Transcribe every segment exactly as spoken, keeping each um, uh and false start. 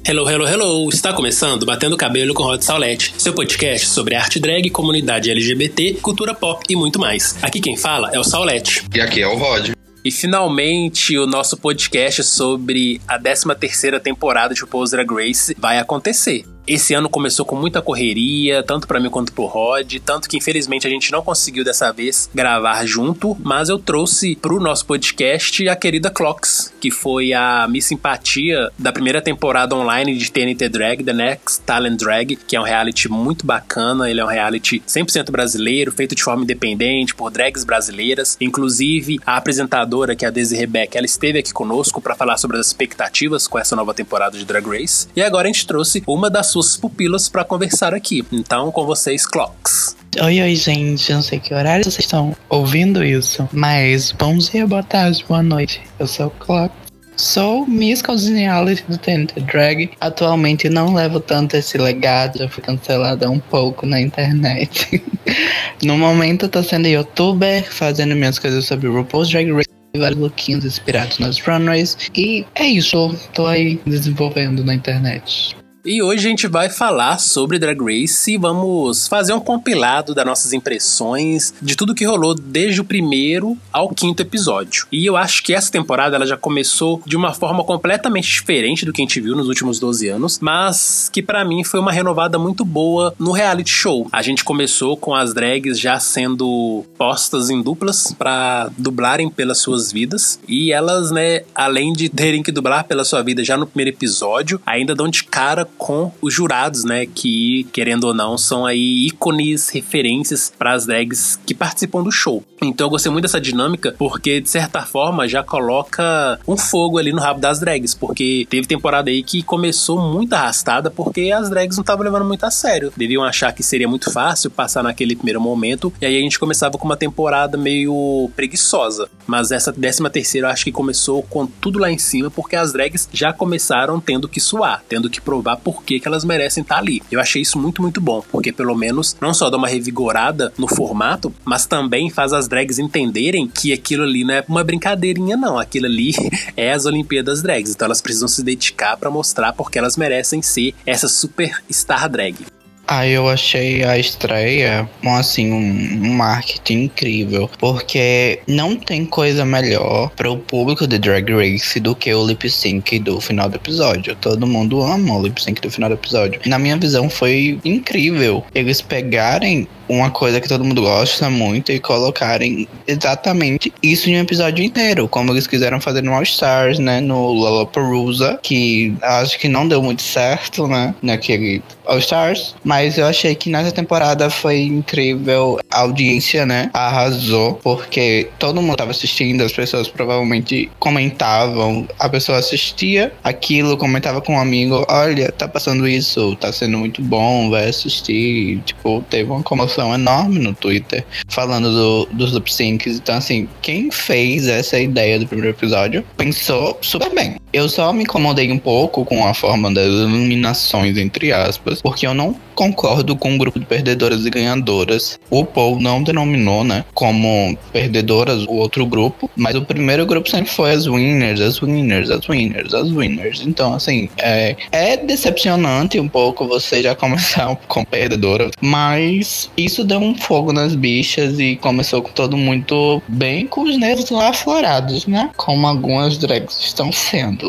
Hello, hello, hello! Está começando Batendo Cabelo com Rod Saulete, seu podcast sobre arte drag, comunidade L G B T, cultura pop e muito mais. Aqui quem fala é o Saulete. E aqui é o Rod. E finalmente o nosso podcast sobre a décima terceira temporada de RuPaul's Drag Race vai acontecer. Esse ano começou com muita correria, tanto pra mim quanto pro Rod, tanto que infelizmente a gente não conseguiu dessa vez gravar junto, mas eu trouxe pro nosso podcast a querida Clocks, que foi a Miss Simpatia da primeira temporada online de T N T Drag, The Next Talent Drag, que é um reality muito bacana. Ele é um reality cem por cento brasileiro, feito de forma independente, por drags brasileiras. Inclusive, a apresentadora, que é a Daisy Rebecca, ela esteve aqui conosco pra falar sobre as expectativas com essa nova temporada de Drag Race. E agora a gente trouxe uma das suas pupilas pra conversar aqui. Então, com vocês, Clocks. Oi, oi, gente. Não sei que horário vocês estão ouvindo isso, mas bom dia, boa tarde, boa noite. Eu sou o Clocks. Sou Miss Congeniality do T N T Drag. Atualmente não levo tanto esse legado, já fui cancelada um pouco na internet. No momento eu tô sendo youtuber, fazendo minhas coisas sobre RuPaul's Drag Race, vários lookinhos inspirados nas runways. E é isso, tô aí desenvolvendo na internet. E hoje a gente vai falar sobre Drag Race e vamos fazer um compilado das nossas impressões de tudo que rolou desde o primeiro ao quinto episódio. E eu acho que essa temporada ela já começou de uma forma completamente diferente do que a gente viu nos últimos doze anos, mas que pra mim foi uma renovada muito boa no reality show. A gente começou com as drags já sendo postas em duplas pra dublarem pelas suas vidas, e elas, né, além de terem que dublar pela sua vida já no primeiro episódio, ainda dão de cara com os jurados, né, que, querendo ou não, são aí ícones, referências para as drags que participam do show. Então eu gostei muito dessa dinâmica, porque de certa forma já coloca um fogo ali no rabo das drags, porque teve temporada aí que começou muito arrastada, porque as drags não estavam levando muito a sério. Deviam achar que seria muito fácil passar naquele primeiro momento, e aí a gente começava com uma temporada meio preguiçosa. Mas essa décima terceira eu acho que começou com tudo lá em cima, porque as drags já começaram tendo que suar, tendo que provar por que que elas merecem estar ali. Eu achei isso muito, muito bom, porque pelo menos não só dá uma revigorada no formato, mas também faz as drags entenderem que aquilo ali não é uma brincadeirinha não, aquilo ali é as Olimpíadas Drags, então elas precisam se dedicar pra mostrar porque elas merecem ser essa super star drag. Ah, eu achei a estreia, assim, um marketing incrível, porque não tem coisa melhor para o público de Drag Race do que o lip sync do final do episódio. Todo mundo ama o lip sync do final do episódio. Na minha visão foi incrível eles pegarem uma coisa que todo mundo gosta muito e colocarem exatamente isso em um episódio inteiro, como eles quiseram fazer no All Stars, né, no Lollapalooza, que acho que não deu muito certo, né, naquele All Stars, mas eu achei que nessa temporada foi incrível. A audiência, né, arrasou, porque todo mundo tava assistindo, as pessoas provavelmente comentavam, a pessoa assistia aquilo, comentava com um amigo, olha, tá passando isso, tá sendo muito bom, vai assistir, tipo, teve uma comoção enorme no Twitter falando do, dos lip syncs. Então assim, quem fez essa ideia do primeiro episódio pensou super bem. Eu só me incomodei um pouco com a forma das eliminações, entre aspas, porque eu não concordo com o grupo de perdedoras e ganhadoras. O Paul não denominou, né, como perdedoras o outro grupo, mas o primeiro grupo sempre foi as winners, as winners, as winners, as winners. Então assim, é, é decepcionante um pouco você já começar com perdedora, mas isso deu um fogo nas bichas e começou com todo muito bem, com os nervos lá aflorados, né, como algumas drags estão sendo.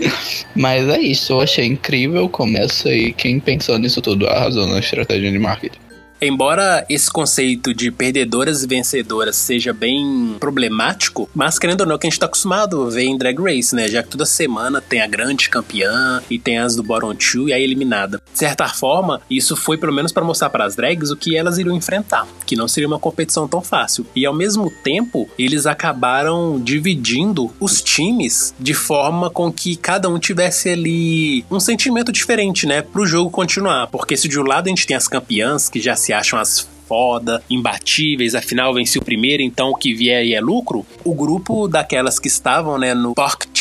Mas é isso, eu achei incrível o começo e quem pensou nisso tudo arrasou na estratégia de marketing. Embora esse conceito de perdedoras e vencedoras seja bem problemático, mas querendo ou não, que a gente tá acostumado a ver em Drag Race, né? Já que toda semana tem a grande campeã e tem as do bottom two e a eliminada. De certa forma, isso foi pelo menos para mostrar para as drags o que elas iriam enfrentar, que não seria uma competição tão fácil. E ao mesmo tempo, eles acabaram dividindo os times de forma com que cada um tivesse ali um sentimento diferente, né? Pro jogo continuar. Porque se de um lado a gente tem as campeãs que já se acham as foda, imbatíveis, afinal venci o primeiro, então o que vier aí é lucro. O grupo daquelas que estavam, né, no Pork Chop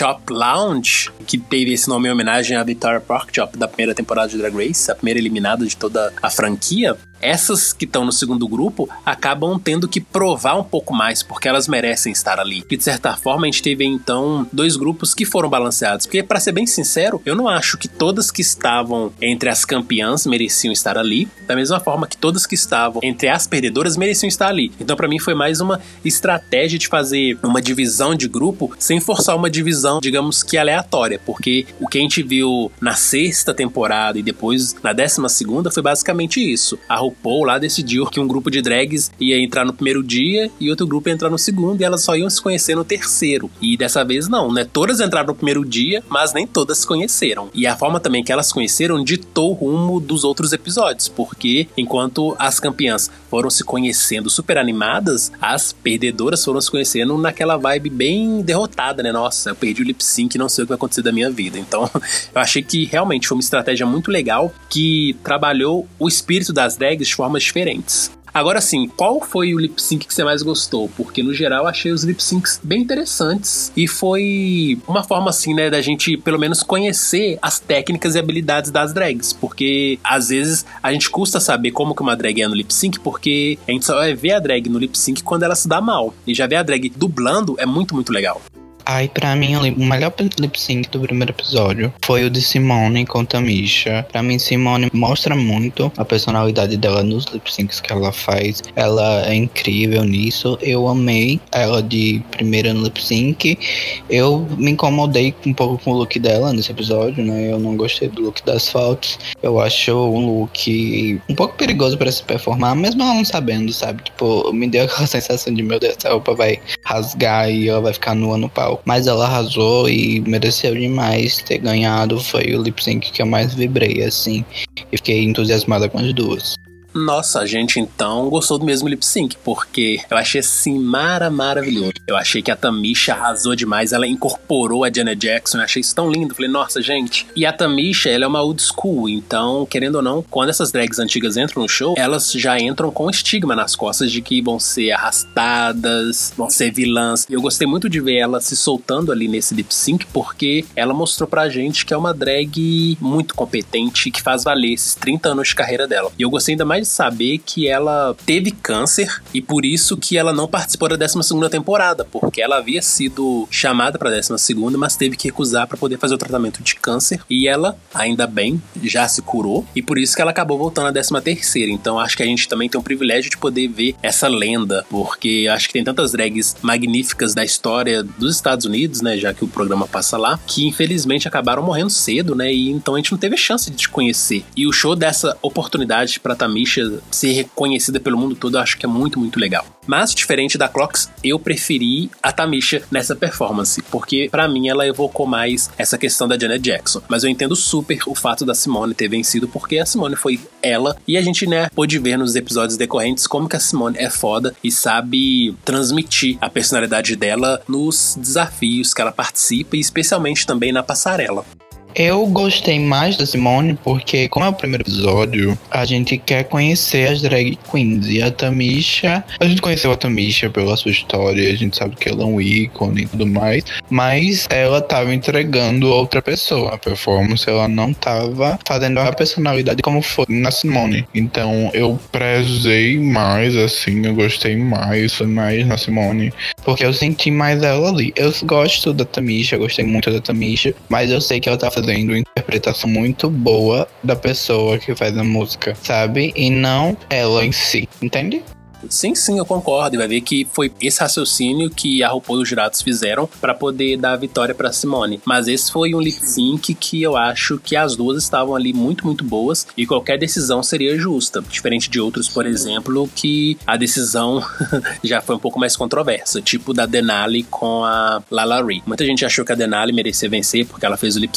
Chop Lounge, que teve esse nome em homenagem à Victoria Porkchop da primeira temporada de Drag Race, a primeira eliminada de toda a franquia, essas que estão no segundo grupo acabam tendo que provar um pouco mais, porque elas merecem estar ali. E de certa forma a gente teve então dois grupos que foram balanceados, porque pra ser bem sincero, eu não acho que todas que estavam entre as campeãs mereciam estar ali, da mesma forma que todas que estavam entre as perdedoras mereciam estar ali. Então pra mim foi mais uma estratégia de fazer uma divisão de grupo sem forçar uma divisão, digamos que aleatória, porque o que a gente viu na sexta temporada e depois na décima segunda foi basicamente isso. A RuPaul lá decidiu que um grupo de drags ia entrar no primeiro dia e outro grupo ia entrar no segundo, e elas só iam se conhecer no terceiro. E dessa vez não, né? Todas entraram no primeiro dia, mas nem todas se conheceram. E a forma também que elas se conheceram ditou o rumo dos outros episódios, porque enquanto as campeãs foram se conhecendo super animadas, as perdedoras foram se conhecendo naquela vibe bem derrotada, né? Nossa, eu perdi o lip sync, não sei o que vai acontecer da minha vida. Então, eu achei que realmente foi uma estratégia muito legal que trabalhou o espírito das drags de formas diferentes. Agora sim, qual foi o lip sync que você mais gostou? Porque no geral eu achei os lip syncs bem interessantes e foi uma forma assim, né, da gente pelo menos conhecer as técnicas e habilidades das drags, porque às vezes a gente custa saber como que uma drag é no lip sync, porque a gente só vai ver a drag no lip sync quando ela se dá mal, e já ver a drag dublando é muito, muito legal. Ai, pra mim, o melhor lip sync do primeiro episódio foi o de Simone com Tamisha. Pra mim, Simone mostra muito a personalidade dela nos lip syncs que ela faz. Ela é incrível nisso. Eu amei ela de primeira no lip sync. Eu me incomodei um pouco com o look dela nesse episódio, né? Eu não gostei do look das fotos. Eu acho um look um pouco perigoso pra se performar, mesmo ela não sabendo, sabe? Tipo, me deu aquela sensação de, meu Deus, essa roupa vai rasgar e ela vai ficar nua no pau. Mas ela arrasou e mereceu demais ter ganhado. Foi o lip sync que eu mais vibrei, assim. E fiquei entusiasmada com as duas. Nossa, a gente então gostou do mesmo lip sync, porque eu achei assim mara, maravilhoso. Eu achei que a Tamisha arrasou demais, ela incorporou a Janet Jackson, eu achei isso tão lindo. Falei, nossa, gente. E a Tamisha, ela é uma old school, então, querendo ou não, quando essas drags antigas entram no show, elas já entram com estigma nas costas de que vão ser arrastadas, vão ser vilãs. E eu gostei muito de ver ela se soltando ali nesse lip sync, porque ela mostrou pra gente que é uma drag muito competente, que faz valer esses trinta anos de carreira dela. E eu gostei ainda mais de saber que ela teve câncer e por isso que ela não participou da décima segunda temporada, porque ela havia sido chamada pra décima segunda, mas teve que recusar pra poder fazer o tratamento de câncer, e ela, ainda bem, já se curou, e por isso que ela acabou voltando à décima terceira. Então acho que a gente também tem o privilégio de poder ver essa lenda, porque acho que tem tantas drags magníficas da história dos Estados Unidos, né, já que o programa passa lá, que infelizmente acabaram morrendo cedo, né, e então a gente não teve chance de te conhecer. E o show dessa oportunidade pra Tamisha ser reconhecida pelo mundo todo, eu acho que é muito, muito legal. Mas, diferente da Clocks, eu preferi a Tamisha nessa performance, porque pra mim ela evocou mais essa questão da Janet Jackson. Mas eu entendo super o fato da Simone ter vencido, porque a Simone foi ela, e a gente, né, pôde ver nos episódios decorrentes como que a Simone é foda e sabe transmitir a personalidade dela nos desafios que ela participa, e especialmente também na passarela. Eu gostei mais da Simone porque, como é o primeiro episódio, a gente quer conhecer as drag queens. E a Tamisha, a gente conheceu a Tamisha pela sua história, a gente sabe que ela é um ícone e tudo mais, mas ela tava entregando outra pessoa. A performance, ela não tava fazendo a personalidade como foi na Simone. Então eu prezei mais, assim, eu gostei mais, foi mais na Simone, porque eu senti mais ela ali. Eu gosto da Tamisha, eu gostei muito da Tamisha, mas eu sei que ela tá fazendo uma interpretação muito boa da pessoa que faz a música, sabe? E não ela em si, entende? Sim, sim, eu concordo. E vai ver que foi esse raciocínio que a RuPaul e os jurados fizeram pra poder dar a vitória pra Simone. Mas esse foi um lip sync que eu acho que as duas estavam ali muito, muito boas, e qualquer decisão seria justa. Diferente de outros, por exemplo, que a decisão já foi um pouco mais controversa, tipo da Denali com a LaLa Ri. Muita gente achou que a Denali merecia vencer porque ela fez o lip sync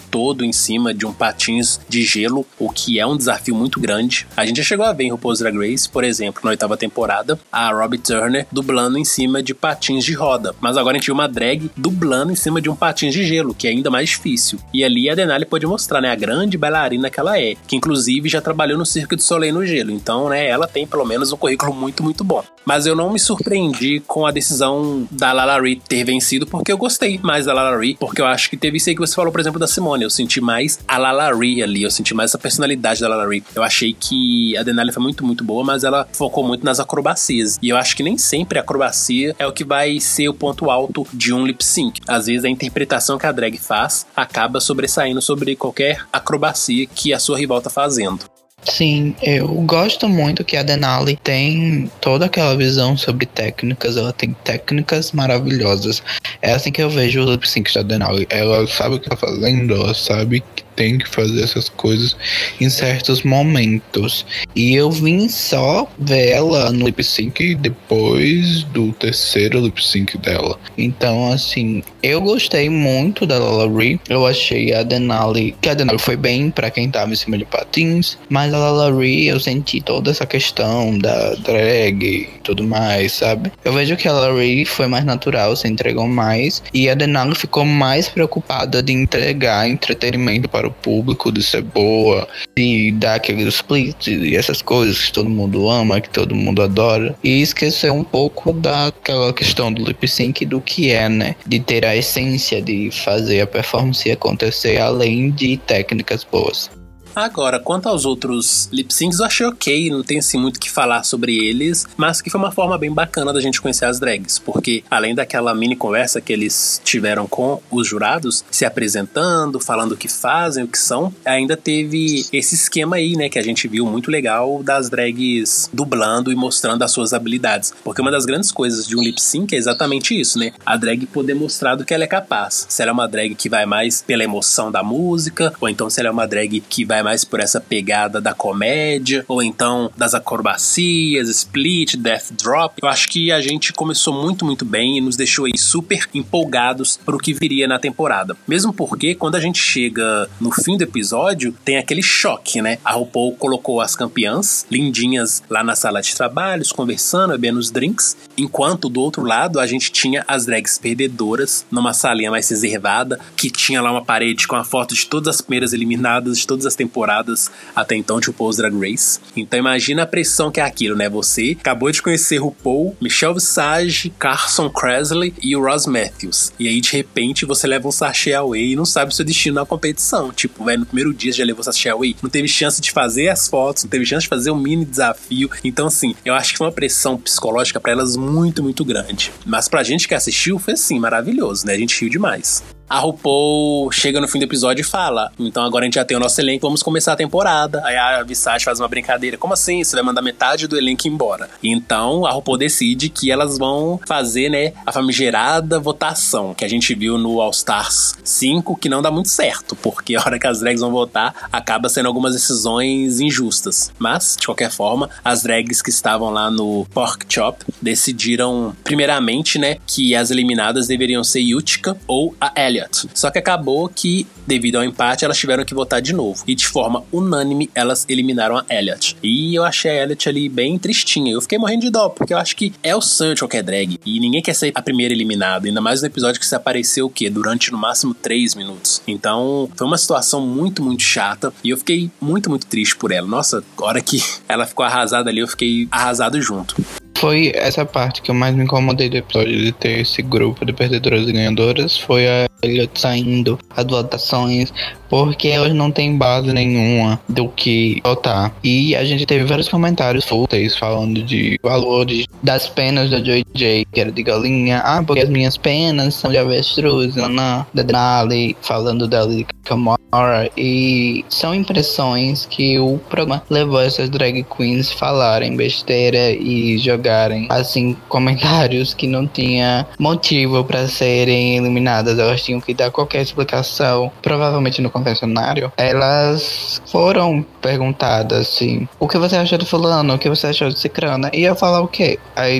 todo em cima de um patins de gelo, o que é um desafio muito grande. A gente já chegou a ver em RuPaul's Drag Race, por exemplo, na oitava temporada, a Robbie Turner dublando em cima de patins de roda. Mas agora a gente viu uma drag dublando em cima de um patins de gelo, que é ainda mais difícil. E ali a Denali pode mostrar, né, a grande bailarina que ela é, que inclusive já trabalhou no Cirque du Soleil no gelo. Então, né, ela tem pelo menos um currículo muito, muito bom. Mas eu não me surpreendi com a decisão da LaLaRi ter vencido, porque eu gostei mais da LaLaRi, porque eu acho que teve isso aí que você falou, por exemplo, da Simone. Eu senti mais a LaLaRi ali, eu senti mais essa personalidade da LaLaRi. Eu achei que a Denali foi muito, muito boa, mas ela focou muito nas acrobacias. E eu acho que nem sempre a acrobacia é o que vai ser o ponto alto de um lip sync. Às vezes a interpretação que a drag faz acaba sobressaindo sobre qualquer acrobacia que a sua rival tá fazendo. Sim, eu gosto muito que a Denali tem toda aquela visão sobre técnicas, ela tem técnicas maravilhosas. É assim que eu vejo o lip sync da Denali. Ela sabe o que tá fazendo, ela sabe que tem que fazer essas coisas em certos momentos. E eu vim só ver ela no lip sync depois do terceiro lip sync dela. Então, assim, eu gostei muito da LaLaRi. Eu achei a Denali, que a Denali foi bem pra quem tava em cima de patins, mas a LaLaRi eu senti toda essa questão da drag e tudo mais, sabe? Eu vejo que a LaLaRi foi mais natural, se entregou mais, e a Denali ficou mais preocupada de entregar entretenimento para o público, de ser boa, de dar aqueles splits e essas coisas que todo mundo ama, que todo mundo adora, e esquecer um pouco daquela questão do lip sync, do que é, né? De ter a essência de fazer a performance acontecer, além de técnicas boas. Agora, quanto aos outros lip syncs, eu achei ok, não tem assim muito o que falar sobre eles, mas que foi uma forma bem bacana da gente conhecer as drags, porque além daquela mini conversa que eles tiveram com os jurados, se apresentando, falando o que fazem, o que são, ainda teve esse esquema aí, né, que a gente viu muito legal das drags dublando e mostrando as suas habilidades, porque uma das grandes coisas de um lip sync é exatamente isso, né, a drag poder mostrar do que ela é capaz, se ela é uma drag que vai mais pela emoção da música, ou então se ela é uma drag que vai mais por essa pegada da comédia, ou então das acrobacias, split, death drop. Eu acho que a gente começou muito, muito bem e nos deixou aí super empolgados pro que viria na temporada. Mesmo porque, quando a gente chega no fim do episódio, tem aquele choque, né? A RuPaul colocou as campeãs lindinhas lá na sala de trabalhos, conversando, bebendo os drinks, enquanto do outro lado a gente tinha as drags perdedoras numa salinha mais reservada, que tinha lá uma parede com a foto de todas as primeiras eliminadas de todas as temporadas até então de RuPaul's Drag Race. Então imagina a pressão que é aquilo, né? Você acabou de conhecer RuPaul, Michelle Visage, Carson Kressley e o Ross Matthews. E aí de repente você leva um sachê away e não sabe o seu destino na competição. Tipo, velho, no primeiro dia já levou sachê away, não teve chance de fazer as fotos, não teve chance de fazer um mini desafio. Então assim, eu acho que foi uma pressão psicológica pra elas muito, muito grande. Mas pra gente que assistiu foi assim, maravilhoso, né? A gente riu demais. A RuPaul chega no fim do episódio e fala: então agora a gente já tem o nosso elenco, vamos começar a temporada. Aí a Visage faz uma brincadeira: como assim? Você vai mandar metade do elenco embora? Então a RuPaul decide que elas vão fazer, né, a famigerada votação, que a gente viu no All Stars cinco, que não dá muito certo, porque a hora que as drags vão votar, acaba sendo algumas decisões injustas. Mas, de qualquer forma, as drags que estavam lá no Pork Chop decidiram, primeiramente, né, que as eliminadas deveriam ser Utica ou a Elliot. Só que acabou que, devido ao empate, elas tiveram que votar de novo. E de forma unânime, elas eliminaram a Elliot. E eu achei a Elliot ali bem tristinha. Eu fiquei morrendo de dó, porque eu acho que é o sonho de qualquer drag. E ninguém quer ser a primeira eliminada. Ainda mais no episódio que se apareceu o quê? Durante, no máximo, três minutos. Então, foi uma situação muito, muito chata. E eu fiquei muito, muito triste por ela. Nossa, a hora que ela ficou arrasada ali, eu fiquei arrasado junto. Foi essa parte que eu mais me incomodei do episódio, de ter esse grupo de perdedoras e ganhadoras. Foi a Elliot saindo as votações, porque elas não têm base nenhuma do que votar. E a gente teve vários comentários fúteis falando de valores das penas da Joy J, que era de galinha. Ah, porque as minhas penas são de avestruz, não, da Denali, falando da Lilica Mora. E são impressões que o programa levou essas drag queens falarem besteira e jogarem, assim, comentários que não tinha motivo para serem eliminadas. Elas tinham que dar qualquer explicação. Provavelmente no confessionário, elas foram perguntadas assim: o que você achou de fulano? O que você achou de cicrana? E eu falar o quê? Aí tinha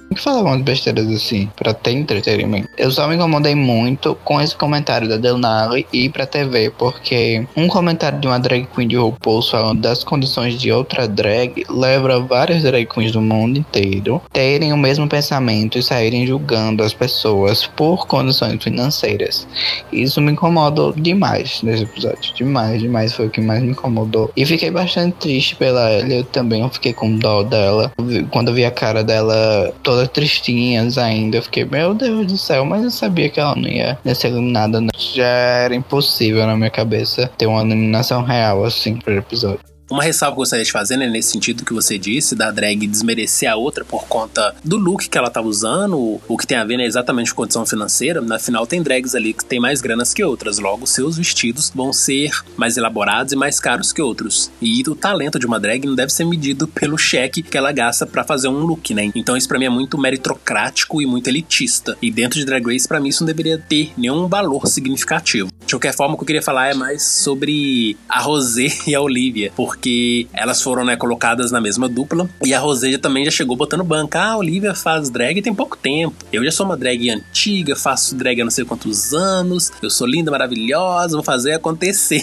que falar umas besteiras assim, pra ter entretenimento. Eu só me incomodei muito com esse comentário da Denali ir pra T V, porque um comentário de uma drag queen de RuPaul falando das condições de outra drag leva várias drag queens do mundo inteiro terem o mesmo pensamento e saírem julgando as pessoas por condições financeiras. Isso me incomodou demais nesse episódio. Demais, demais. Foi o que mais me incomodou. E fiquei bastante triste pela Elliot também. Eu fiquei com dó dela. Quando eu vi a cara dela toda tristinha ainda, eu fiquei, meu Deus do céu, mas eu sabia que ela não ia, ia ser eliminada, né? Já era impossível na minha cabeça ter uma eliminação real assim pro episódio. Uma ressalva que eu gostaria de fazer, né, nesse sentido que você disse, da drag desmerecer a outra por conta do look que ela tava usando, o que tem a ver, né, exatamente com condição financeira. Na final tem drags ali que tem mais granas que outras, logo seus vestidos vão ser mais elaborados e mais caros que outros. E o talento de uma drag não deve ser medido pelo cheque que ela gasta pra fazer um look, né? Então isso pra mim é muito meritocrático e muito elitista. E dentro de Drag Race, pra mim, isso não deveria ter nenhum valor significativo. De qualquer forma, o que eu queria falar é mais sobre a Rosé e a Olivia, porque porque elas foram, né, colocadas na mesma dupla. E a Rosé também já chegou botando banca. Ah, a Olivia faz drag tem pouco tempo. Eu já sou uma drag antiga, faço drag há não sei quantos anos. Eu sou linda, maravilhosa, vou fazer acontecer.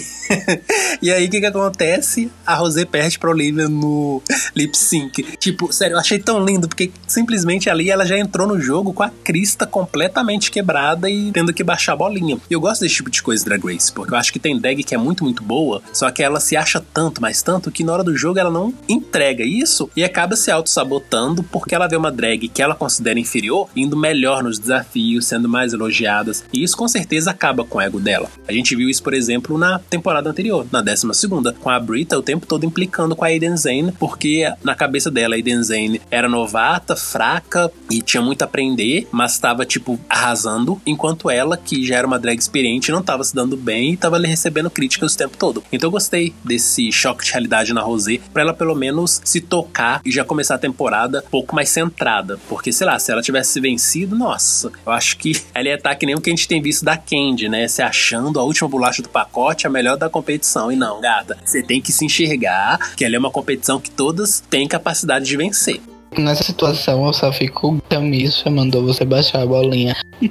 E aí, o que que acontece? A Rosé perde pra Olivia no lip sync. Tipo, sério, eu achei tão lindo, porque simplesmente ali ela já entrou no jogo com a crista completamente quebrada e tendo que baixar a bolinha. E eu gosto desse tipo de coisa, Drag Race, porque eu acho que tem drag que é muito, muito boa, só que ela se acha tanto, mas tanto, que na hora do jogo ela não entrega isso e acaba se auto-sabotando porque ela vê uma drag que ela considera inferior indo melhor nos desafios, sendo mais elogiadas, e isso com certeza acaba com o ego dela. A gente viu isso, por exemplo, na temporada anterior, na décima segunda, com a Brita o tempo todo implicando com a Aiden Zhane, porque na cabeça dela a Aiden Zhane era novata, fraca e tinha muito a aprender, mas estava tipo arrasando, enquanto ela, que já era uma drag experiente, não estava se dando bem e estava ali recebendo críticas o tempo todo. Então eu gostei desse choque de realidade na Rosé, pra ela pelo menos se tocar e já começar a temporada um pouco mais centrada, porque sei lá, se ela tivesse vencido, nossa, eu acho que ela ia estar que nem o que a gente tem visto da Candy, né, se achando a última bolacha do pacote, a melhor da competição. E não, gata, você tem que se enxergar que ela é uma competição que todas têm capacidade de vencer. Nessa situação eu só fico Tamisa mandou você baixar a bolinha.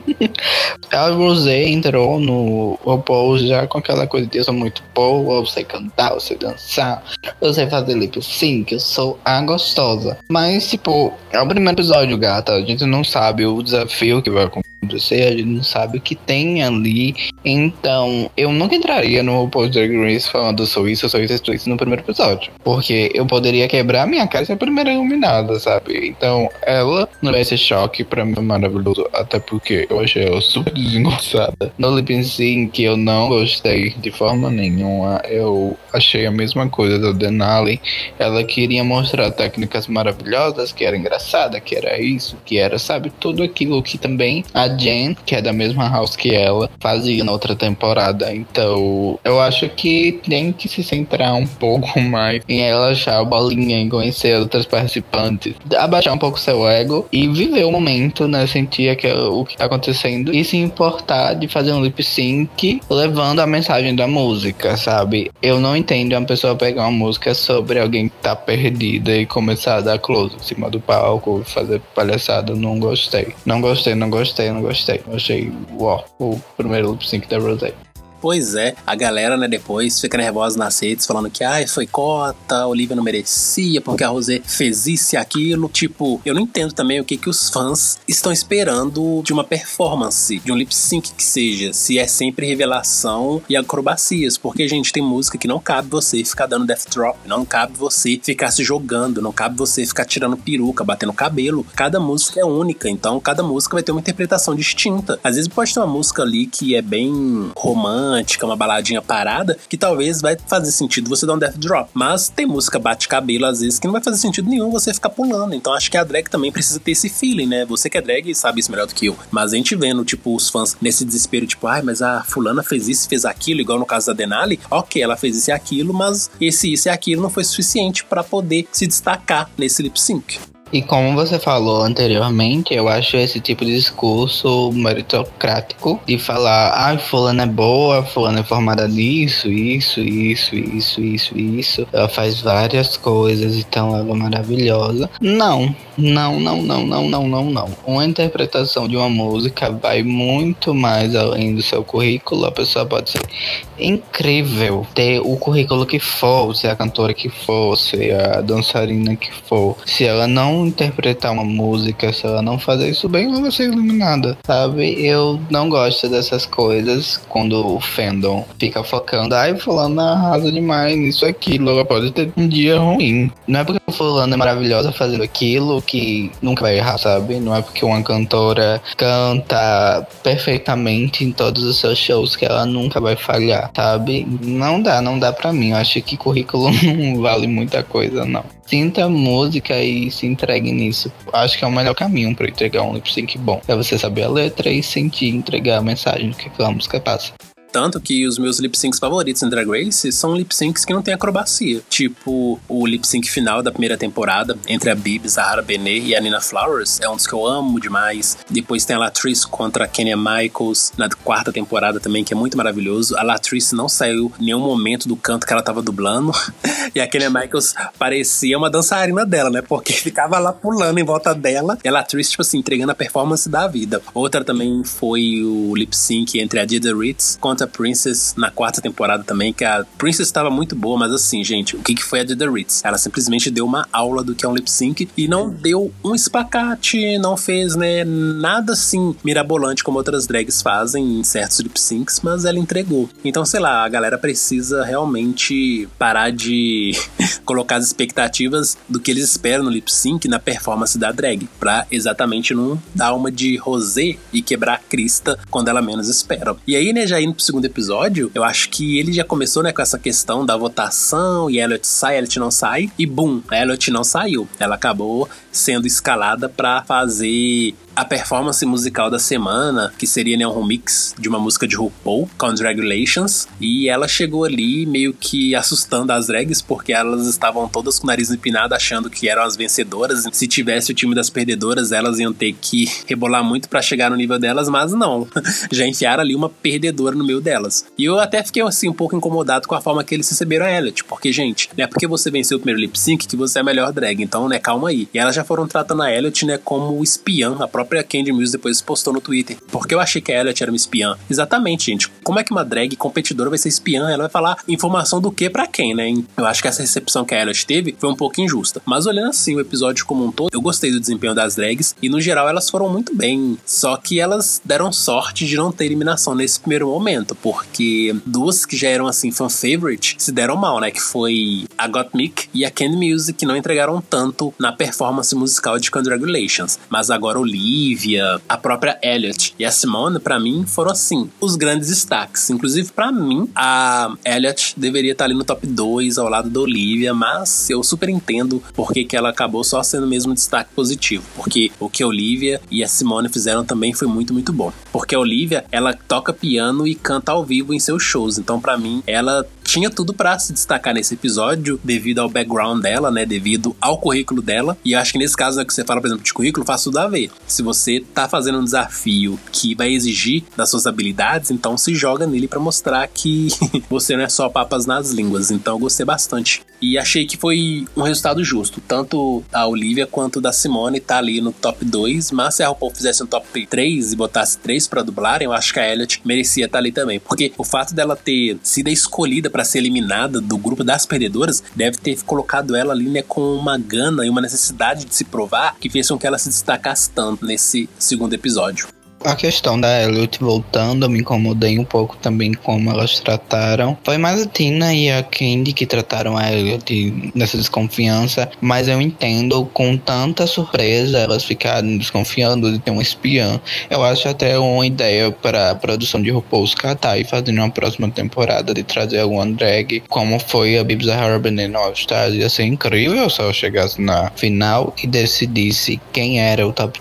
A Rosé entrou no RuPaul já com aquela coisa de eu sou muito boa, eu sei cantar, eu sei dançar, eu sei fazer lip sync, eu sou a gostosa. Mas tipo, é o primeiro episódio, gata, a gente não sabe o desafio que vai acontecer, a gente não sabe o que tem ali. Então eu nunca entraria no RuPaul Drag Race falando eu sou isso, eu sou isso, eu sou isso no primeiro episódio, porque eu poderia quebrar minha cara e ser a primeira iluminada, sabe? Então ela não vai ser choque, pra mim é maravilhoso, até porque eu achei ela super desengonçada. No lip sync eu não gostei de forma nenhuma, eu achei a mesma coisa da Denali. Ela queria mostrar técnicas maravilhosas, que era engraçada, que era isso, que era, sabe, tudo aquilo que também a Jen, que é da mesma house que ela, fazia na outra temporada. Então eu acho que tem que se centrar um pouco mais em ela achar a bolinha, em conhecer outras participantes, abaixar um pouco seu ego e viver o momento, né, sentir aquilo, o que tá acontecendo e se importar de fazer um lip sync levando a mensagem da música, sabe? Eu não entendo uma pessoa pegar uma música sobre alguém que tá perdida e começar a dar close em cima do palco e fazer palhaçada. Não gostei. Não gostei, não gostei, não gostei. Eu achei, uau, o primeiro lip sync da Rosé. Pois é, a galera, né, depois fica nervosa nas redes, falando que, ai, foi cota, a Olivia não merecia, porque a Rosé fez isso e aquilo. Tipo, eu não entendo também o que que os fãs estão esperando de uma performance, de um lip sync que seja, se é sempre revelação e acrobacias, porque, gente, tem música que não cabe você ficar dando death drop, não cabe você ficar se jogando, não cabe você ficar tirando peruca, batendo cabelo. Cada música é única, então cada música vai ter uma interpretação distinta. Às vezes pode ter uma música ali que é bem romântica, uma baladinha parada, que talvez vai fazer sentido você dar um death drop, mas tem música bate-cabelo às vezes que não vai fazer sentido nenhum você ficar pulando. Então acho que a drag também precisa ter esse feeling, né? Você que é drag sabe isso melhor do que eu, mas a gente vendo, tipo, os fãs nesse desespero, tipo, ai, mas a fulana fez isso e fez aquilo, igual no caso da Denali. Ok, ela fez isso e aquilo, mas esse isso e aquilo não foi suficiente pra poder se destacar nesse lip sync. E como você falou anteriormente, eu acho esse tipo de discurso meritocrático de falar, ah, fulana é boa, fulana é formada nisso, isso, isso, isso, isso, isso. Ela faz várias coisas, então ela é maravilhosa. Não, não, não, não, não, não, não, não. Uma interpretação de uma música vai muito mais além do seu currículo. A pessoa pode ser incrível, ter o currículo que for, ser a cantora que for, ser a dançarina que for. Se ela não interpretar uma música, se ela não fazer isso bem, ela vai ser eliminada, sabe? Eu não gosto dessas coisas quando o fandom fica focando, ai, fulano arrasa demais nisso, aquilo, ela pode ter um dia ruim. Não é porque o fulano é maravilhosa fazendo aquilo que nunca vai errar, sabe? Não é porque uma cantora canta perfeitamente em todos os seus shows que ela nunca vai falhar, sabe? Não dá, não dá pra mim. Eu acho que currículo não vale muita coisa, não. Sinta a música e se entregue nisso. Acho que é o melhor caminho pra entregar um lip sync bom. É você saber a letra e sentir, entregar a mensagem do que aquela música passa. Tanto que os meus lip syncs favoritos em Drag Race são lip syncs que não tem acrobacia. Tipo, o lip sync final da primeira temporada, entre a Bibi, Zahara Benet e a Nina Flowers, é um dos que eu amo demais. Depois tem a Latrice contra a Kenya Michaels, na quarta temporada também, que é muito maravilhoso. A Latrice não saiu em nenhum momento do canto que ela tava dublando. E a Kenya Michaels parecia uma dançarina dela, né? Porque ficava lá pulando em volta dela. E a Latrice, tipo assim, entregando a performance da vida. Outra também foi o lip sync entre a Dida Ritz contra a Princess na quarta temporada também, que a Princess estava muito boa, mas assim, gente, o que que foi a Dida Ritz? Ela simplesmente deu uma aula do que é um lip sync e não deu um espacate, não fez, né, nada assim mirabolante como outras drags fazem em certos lip syncs, mas ela entregou. Então, sei lá, a galera precisa realmente parar de colocar as expectativas do que eles esperam no lip sync na performance da drag, pra exatamente não dar uma de rosé e quebrar a crista quando ela menos espera. E aí, né, já indo pro segundo episódio, eu acho que ele já começou, né, com essa questão da votação e a Elliot sai, a Elliot não sai, e bum, a Elliot não saiu. Ela acabou sendo escalada pra fazer a performance musical da semana, que seria, né, um remix de uma música de RuPaul, Congratulations, e ela chegou ali meio que assustando as drags, porque elas estavam todas com o nariz empinado, achando que eram as vencedoras. Se tivesse o time das perdedoras, elas iam ter que rebolar muito pra chegar no nível delas, mas não. Já enfiaram ali uma perdedora no meio delas. E eu até fiquei, assim, um pouco incomodado com a forma que eles receberam a Elliot, porque, gente, não é porque você venceu o primeiro lip sync que você é a melhor drag, então, né, calma aí. E elas já foram tratando a Elliot, né, como espiã, a própria A Candy Muse depois postou no Twitter, porque eu achei que a Elliot era uma espiã. Exatamente, gente. Como é que uma drag competidora vai ser espiã? Ela vai falar informação do que pra quem, né? Eu acho que essa recepção que a Elliot teve foi um pouco injusta. Mas olhando assim o episódio como um todo, eu gostei do desempenho das drags e no geral elas foram muito bem. Só que elas deram sorte de não ter eliminação nesse primeiro momento, porque duas que já eram assim fan favorite se deram mal, né? Que foi a Gottmik e a Candy Muse, que não entregaram tanto na performance musical de Congratulations. Mas agora Olivia, a própria Elliot e a Simone, pra mim, foram assim, os grandes destaques. Inclusive, pra mim, a Elliot deveria estar ali no top dois ao lado da Olivia, mas eu super entendo porque que ela acabou só sendo mesmo um destaque positivo, porque o que a Olivia e a Simone fizeram também foi muito, muito bom. Porque a Olivia, ela toca piano e canta ao vivo em seus shows, então pra mim, ela tinha tudo pra se destacar nesse episódio devido ao background dela, né, devido ao currículo dela, e eu acho que nesse caso, né, que você fala, por exemplo, de currículo, faz tudo a ver. Se você tá fazendo um desafio que vai exigir das suas habilidades, então se joga nele pra mostrar que você não é só papas nas línguas. Então eu gostei bastante. E achei que foi um resultado justo. Tanto a Olivia quanto da Simone tá ali no top dois, mas se a RuPaul fizesse um top três e botasse três pra dublarem, eu acho que a Elliot merecia estar ali também. Porque o fato dela ter sido escolhida pra ser eliminada do grupo das perdedoras deve ter colocado ela ali, né, com uma gana e uma necessidade de se provar que fez com que ela se destacasse tanto nesse segundo episódio. A questão da Elliot voltando, eu me incomodei um pouco também como elas trataram. Foi mais a Tina e a Candy que trataram a Elliot nessa desconfiança, mas eu entendo, com tanta surpresa elas ficarem desconfiando de ter um espiã. Eu acho até uma ideia para a produção de RuPaul's catar e fazer uma próxima temporada de trazer alguma drag, como foi a Bibi Zahara Benet no All Stars. Ia ser incrível se ela chegasse na final e decidisse quem era o top dois.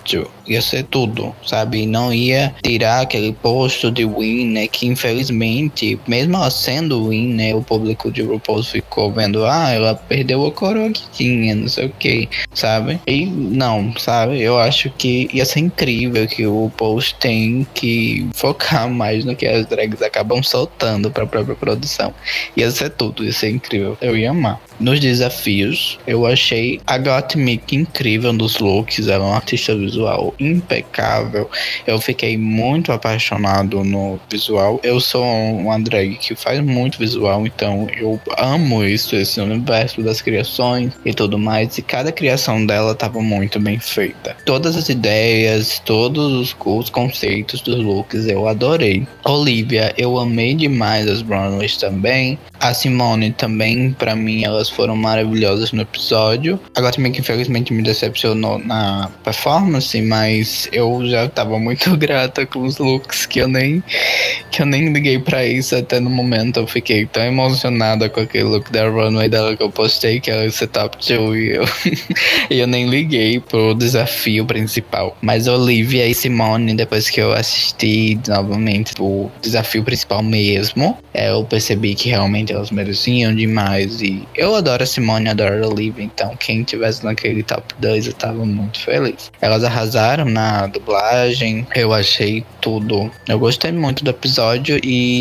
ia ser tudo, sabe? E não ia tirar aquele posto de win, né? Que infelizmente, mesmo ela sendo win, né? O público de RuPaul ficou vendo, ah, ela perdeu a coroa que tinha, não sei o que, sabe? E não, sabe? Eu acho que ia ser incrível que o RuPaul tem que focar mais no que as drags acabam soltando pra própria produção. Ia ser tudo, ia ser incrível. Eu ia amar. Nos desafios, eu achei a Gottmik incrível nos looks. Ela é uma artista visual impecável. Eu fiquei muito apaixonado no visual. Eu sou uma drag que faz muito visual, então eu amo isso, esse universo das criações e tudo mais. E cada criação dela estava muito bem feita. Todas as ideias, todos os, os conceitos dos looks eu adorei. Olivia, eu amei demais as runways também. A Simone também, pra mim, elas foram maravilhosas no episódio. Agora também que infelizmente me decepcionou na performance, mas eu já tava muito grata com os looks que eu nem que eu nem liguei pra isso. Até no momento eu fiquei tão emocionada com aquele look da runway dela que eu postei, que era esse top two, e eu, e eu nem liguei pro desafio principal. Mas Olivia e Simone, depois que eu assisti novamente o desafio principal mesmo, é, eu percebi que realmente elas mereciam demais. E eu adoro a Simone, adoro a Olivia, então quem tivesse naquele top dois eu tava muito feliz. Elas arrasaram na dublagem, eu achei tudo. Eu gostei muito do episódio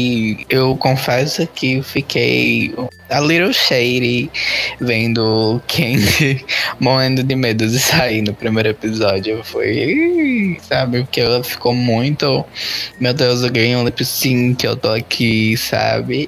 e eu confesso que fiquei a little shady vendo Candy morrendo de medo de sair no primeiro episódio. Foi, sabe, porque ela ficou muito, meu Deus, eu ganhei um lip sync, eu tô aqui, sabe?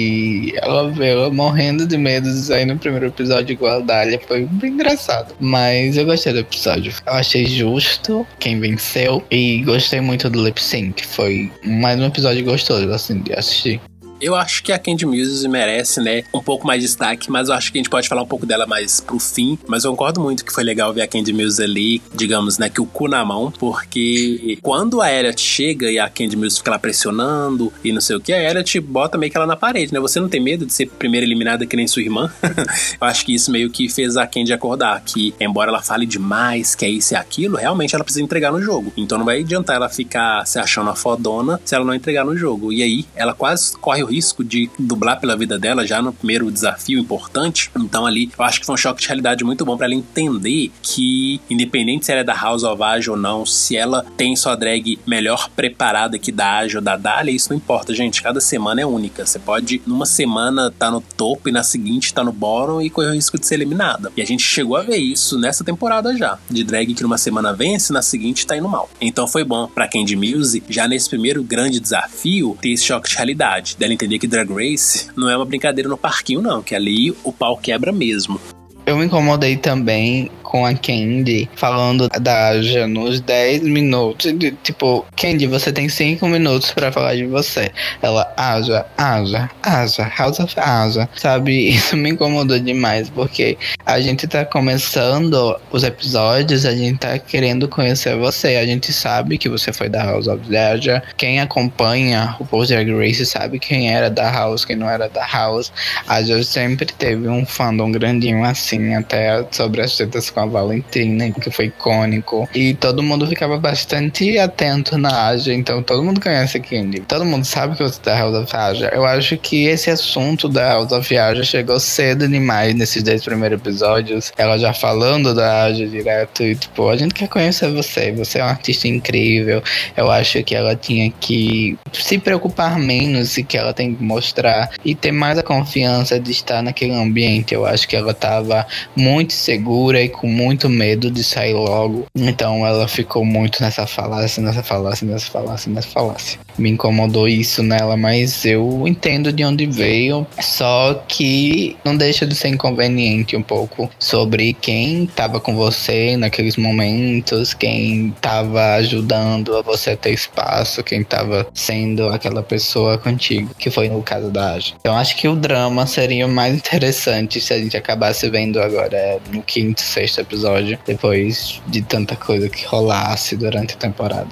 E ela veio ela morrendo de medo de sair no primeiro episódio igual a Dália. Foi bem engraçado, mas eu gostei do episódio. Eu achei justo quem venceu e gostei muito do lip sync. Foi mais um episódio gostoso, assim, de assistir. Eu acho que a Candy Muse merece, né, um pouco mais de destaque, mas eu acho que a gente pode falar um pouco dela mais pro fim. Mas eu concordo muito que foi legal ver a Candy Muse ali, digamos, né, que o cu na mão, porque quando a Elliot chega e a Candy Muse fica lá pressionando e não sei o que, a Elliot bota meio que ela na parede, né? Você não tem medo de ser primeira eliminada que nem sua irmã? Eu acho que isso meio que fez a Candy acordar, que embora ela fale demais, que é isso e aquilo, realmente ela precisa entregar no jogo. Então não vai adiantar ela ficar se achando a fodona se ela não entregar no jogo. E aí, ela quase corre o risco de dublar pela vida dela já no primeiro desafio importante. Então ali, eu acho que foi um choque de realidade muito bom pra ela entender que, independente se ela é da House of Aja ou não, se ela tem sua drag melhor preparada que da Aja ou da Dália, isso não importa, gente. Cada semana é única. Você pode, numa semana, tá no topo e na seguinte tá no bottom e correr o risco de ser eliminada. E a gente chegou a ver isso nessa temporada já, de drag que numa semana vence, na seguinte tá indo mal. Então foi bom pra Candy Muse, já nesse primeiro grande desafio, ter esse choque de realidade, dela entender que Drag Race não é uma brincadeira no parquinho, não, que ali o pau quebra mesmo. Eu me incomodei também com a Candy falando da Aja nos dez minutos. De, tipo, Candy, você tem cinco minutos pra falar de você. Ela, Aja, Aja, Aja, House of Aja. Sabe, isso me incomodou demais, porque a gente tá começando os episódios, a gente tá querendo conhecer você. A gente sabe que você foi da House of Aja. Quem acompanha o Post Drag Race sabe quem era da House, quem não era da House. A Aja sempre teve um fandom grandinho assim, até sobre as tretas com a Valentina, que foi icônico. E todo mundo ficava bastante atento na Aja, então todo mundo conhece a Candy. Todo mundo sabe que você é da House of Aja. Eu acho que esse assunto da House of Aja chegou cedo demais nesses dez primeiros episódios. Ela já falando da Aja direto e tipo, a gente quer conhecer você, você é uma artista incrível. Eu acho que ela tinha que se preocupar menos e que ela tem que mostrar e ter mais a confiança de estar naquele ambiente. Eu acho que ela tava muito segura e com muito medo de sair logo. Então ela ficou muito nessa falácia, nessa falácia, nessa falácia, nessa falácia. Me incomodou isso nela, mas eu entendo de onde veio. Só que não deixa de ser inconveniente um pouco sobre quem tava com você naqueles momentos, quem tava ajudando a você a ter espaço, quem tava sendo aquela pessoa contigo, que foi no caso da Aja. Então acho que o drama seria mais interessante se a gente acabasse vendo agora no quinto, sexto episódio, depois de tanta coisa que rolasse durante a temporada.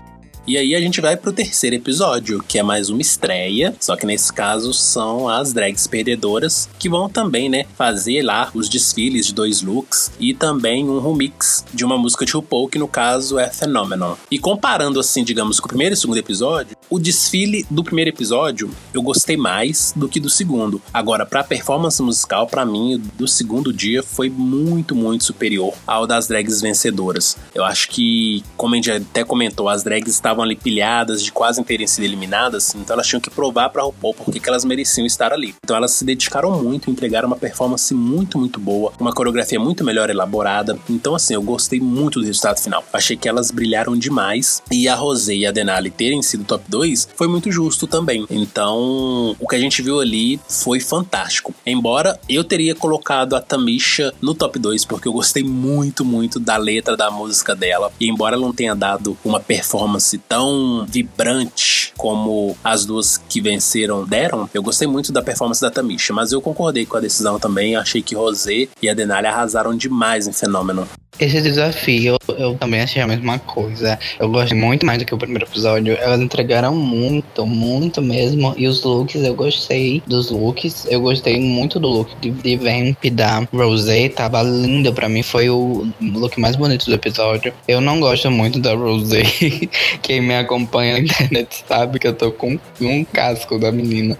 E aí a gente vai pro terceiro episódio, que é mais uma estreia, só que nesse caso são as drags perdedoras, que vão também, né, fazer lá os desfiles de dois looks e também um remix de uma música de RuPaul, que no caso é Phenomenon. E comparando assim, digamos, com o primeiro e o segundo episódio, o desfile do primeiro episódio eu gostei mais do que do segundo. Agora, pra performance musical, pra mim, do segundo dia foi muito, muito superior ao das drags vencedoras. Eu acho que, como a gente até comentou, as drags estavam ali pilhadas de quase terem sido eliminadas, então elas tinham que provar pra RuPaul porque que elas mereciam estar ali. Então elas se dedicaram muito, entregaram uma performance muito, muito boa, uma coreografia muito melhor elaborada. Então assim, eu gostei muito do resultado final. Achei que elas brilharam demais, e a Rosé e a Denali terem sido top dois foi muito justo também. Então o que a gente viu ali foi fantástico. Embora eu teria colocado a Tamisha no top dois, porque eu gostei muito, muito da letra da música dela, e embora ela não tenha dado uma performance tão vibrante como as duas que venceram deram, eu gostei muito da performance da Tamisha, mas eu concordei com a decisão também. Achei que Rosé e a Denali arrasaram demais em Phenomenon. Esse desafio, eu também achei a mesma coisa. Eu gostei muito mais do que o primeiro episódio. Elas entregaram muito, muito mesmo. E os looks, eu gostei dos looks. Eu gostei muito do look de, de Vamp da Rosé. Tava lindo, pra mim foi o look mais bonito do episódio. Eu não gosto muito da Rosé. Quem me acompanha na internet sabe que eu tô com um casco da menina.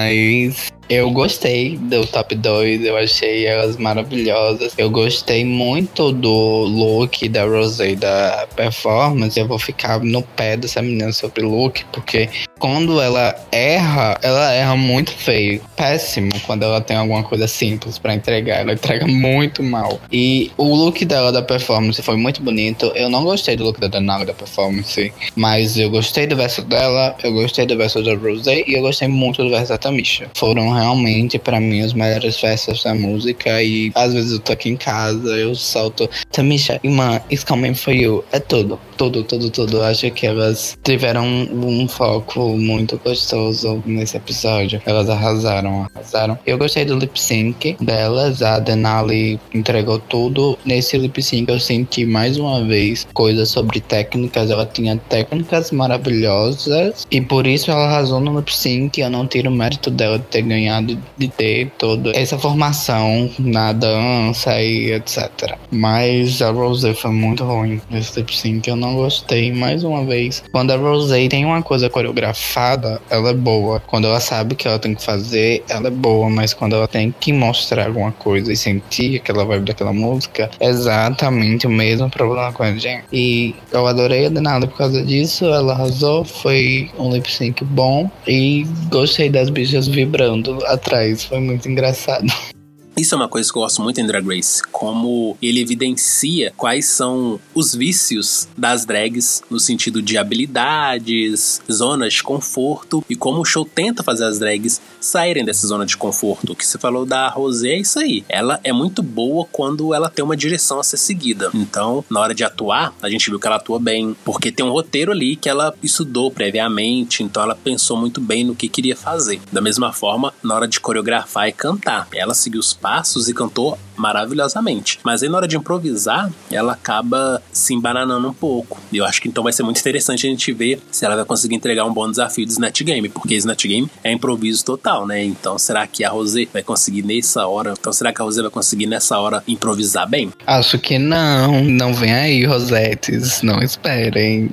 Mas eu gostei do top dois, eu achei elas maravilhosas. Eu gostei muito do look da Rosé, da performance. Eu vou ficar no pé dessa menina sobre o look, porque quando ela erra, ela erra muito feio. Péssimo quando ela tem alguma coisa simples pra entregar. Ela entrega muito mal. E o look dela da performance foi muito bonito. Eu não gostei do look da Denali da performance, mas eu gostei do verso dela, eu gostei do verso da Rosé e eu gostei muito do verso da Tamisha. Foram realmente, pra mim, os melhores versos da música. E às vezes eu tô aqui em casa, eu solto Tamisha, irmã, it's coming for you. É tudo, tudo, tudo, tudo. Acho que elas tiveram um foco muito gostoso nesse episódio. Elas arrasaram, arrasaram. Eu gostei do lip sync delas. A Denali entregou tudo. Nesse lip sync eu senti mais uma vez coisas sobre técnicas. Ela tinha técnicas maravilhosas e por isso ela arrasou no lip sync. Eu não tiro o mérito dela de ter ganhado, de ter toda essa formação na dança e etcétera. Mas a Rosé foi muito ruim nesse lip sync. Eu não gostei, mais uma vez. Quando a Rosé tem uma coisa coreografada, ela é boa. Quando ela sabe o que ela tem que fazer, ela é boa. Mas quando ela tem que mostrar alguma coisa e sentir aquela vibe daquela música, é exatamente o mesmo problema com a gente. E eu adorei a Denali por causa disso. Ela arrasou, foi um lip sync bom e gostei das bichas vibrando atrás, foi muito engraçado. Isso é uma coisa que eu gosto muito em Drag Race, como ele evidencia quais são os vícios das drags no sentido de habilidades, zonas de conforto, e como o show tenta fazer as drags saírem dessa zona de conforto. O que você falou da Rosé é isso aí. Ela é muito boa quando ela tem uma direção a ser seguida. Então, na hora de atuar, a gente viu que ela atua bem, porque tem um roteiro ali que ela estudou previamente, então ela pensou muito bem no que queria fazer. Da mesma forma, na hora de coreografar e cantar, ela seguiu os passos e cantou maravilhosamente. Mas aí na hora de improvisar, ela acaba se embananando um pouco. E eu acho que então vai ser muito interessante a gente ver se ela vai conseguir entregar um bom desafio do Snatch Game, porque Snatch Game é improviso total, né? Então será que a Rosé vai conseguir nessa hora? Então será que a Rosé vai conseguir nessa hora improvisar bem? Acho que não. Não vem aí, Rosettes. Não esperem.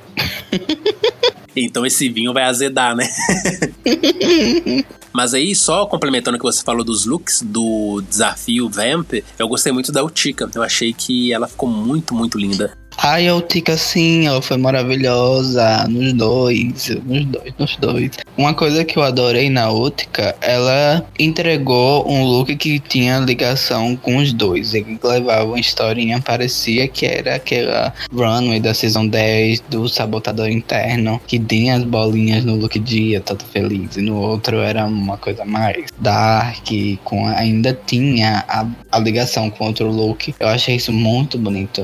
Então esse vinho vai azedar, né? Mas aí, só complementando o que você falou dos looks do desafio Vamp, eu gostei muito da Utica. Eu achei que ela ficou muito, muito linda. Ai, a Utica, sim, ela foi maravilhosa nos dois, nos dois, nos dois. Uma coisa que eu adorei na Utica, ela entregou um look que tinha ligação com os dois. Ele levava uma historinha, parecia que era aquela runway da Season dez do Sabotador Interno, que tinha as bolinhas no look dia, todo feliz. E no outro era uma coisa mais dark, com, ainda tinha a, a ligação com outro look. Eu achei isso muito bonito.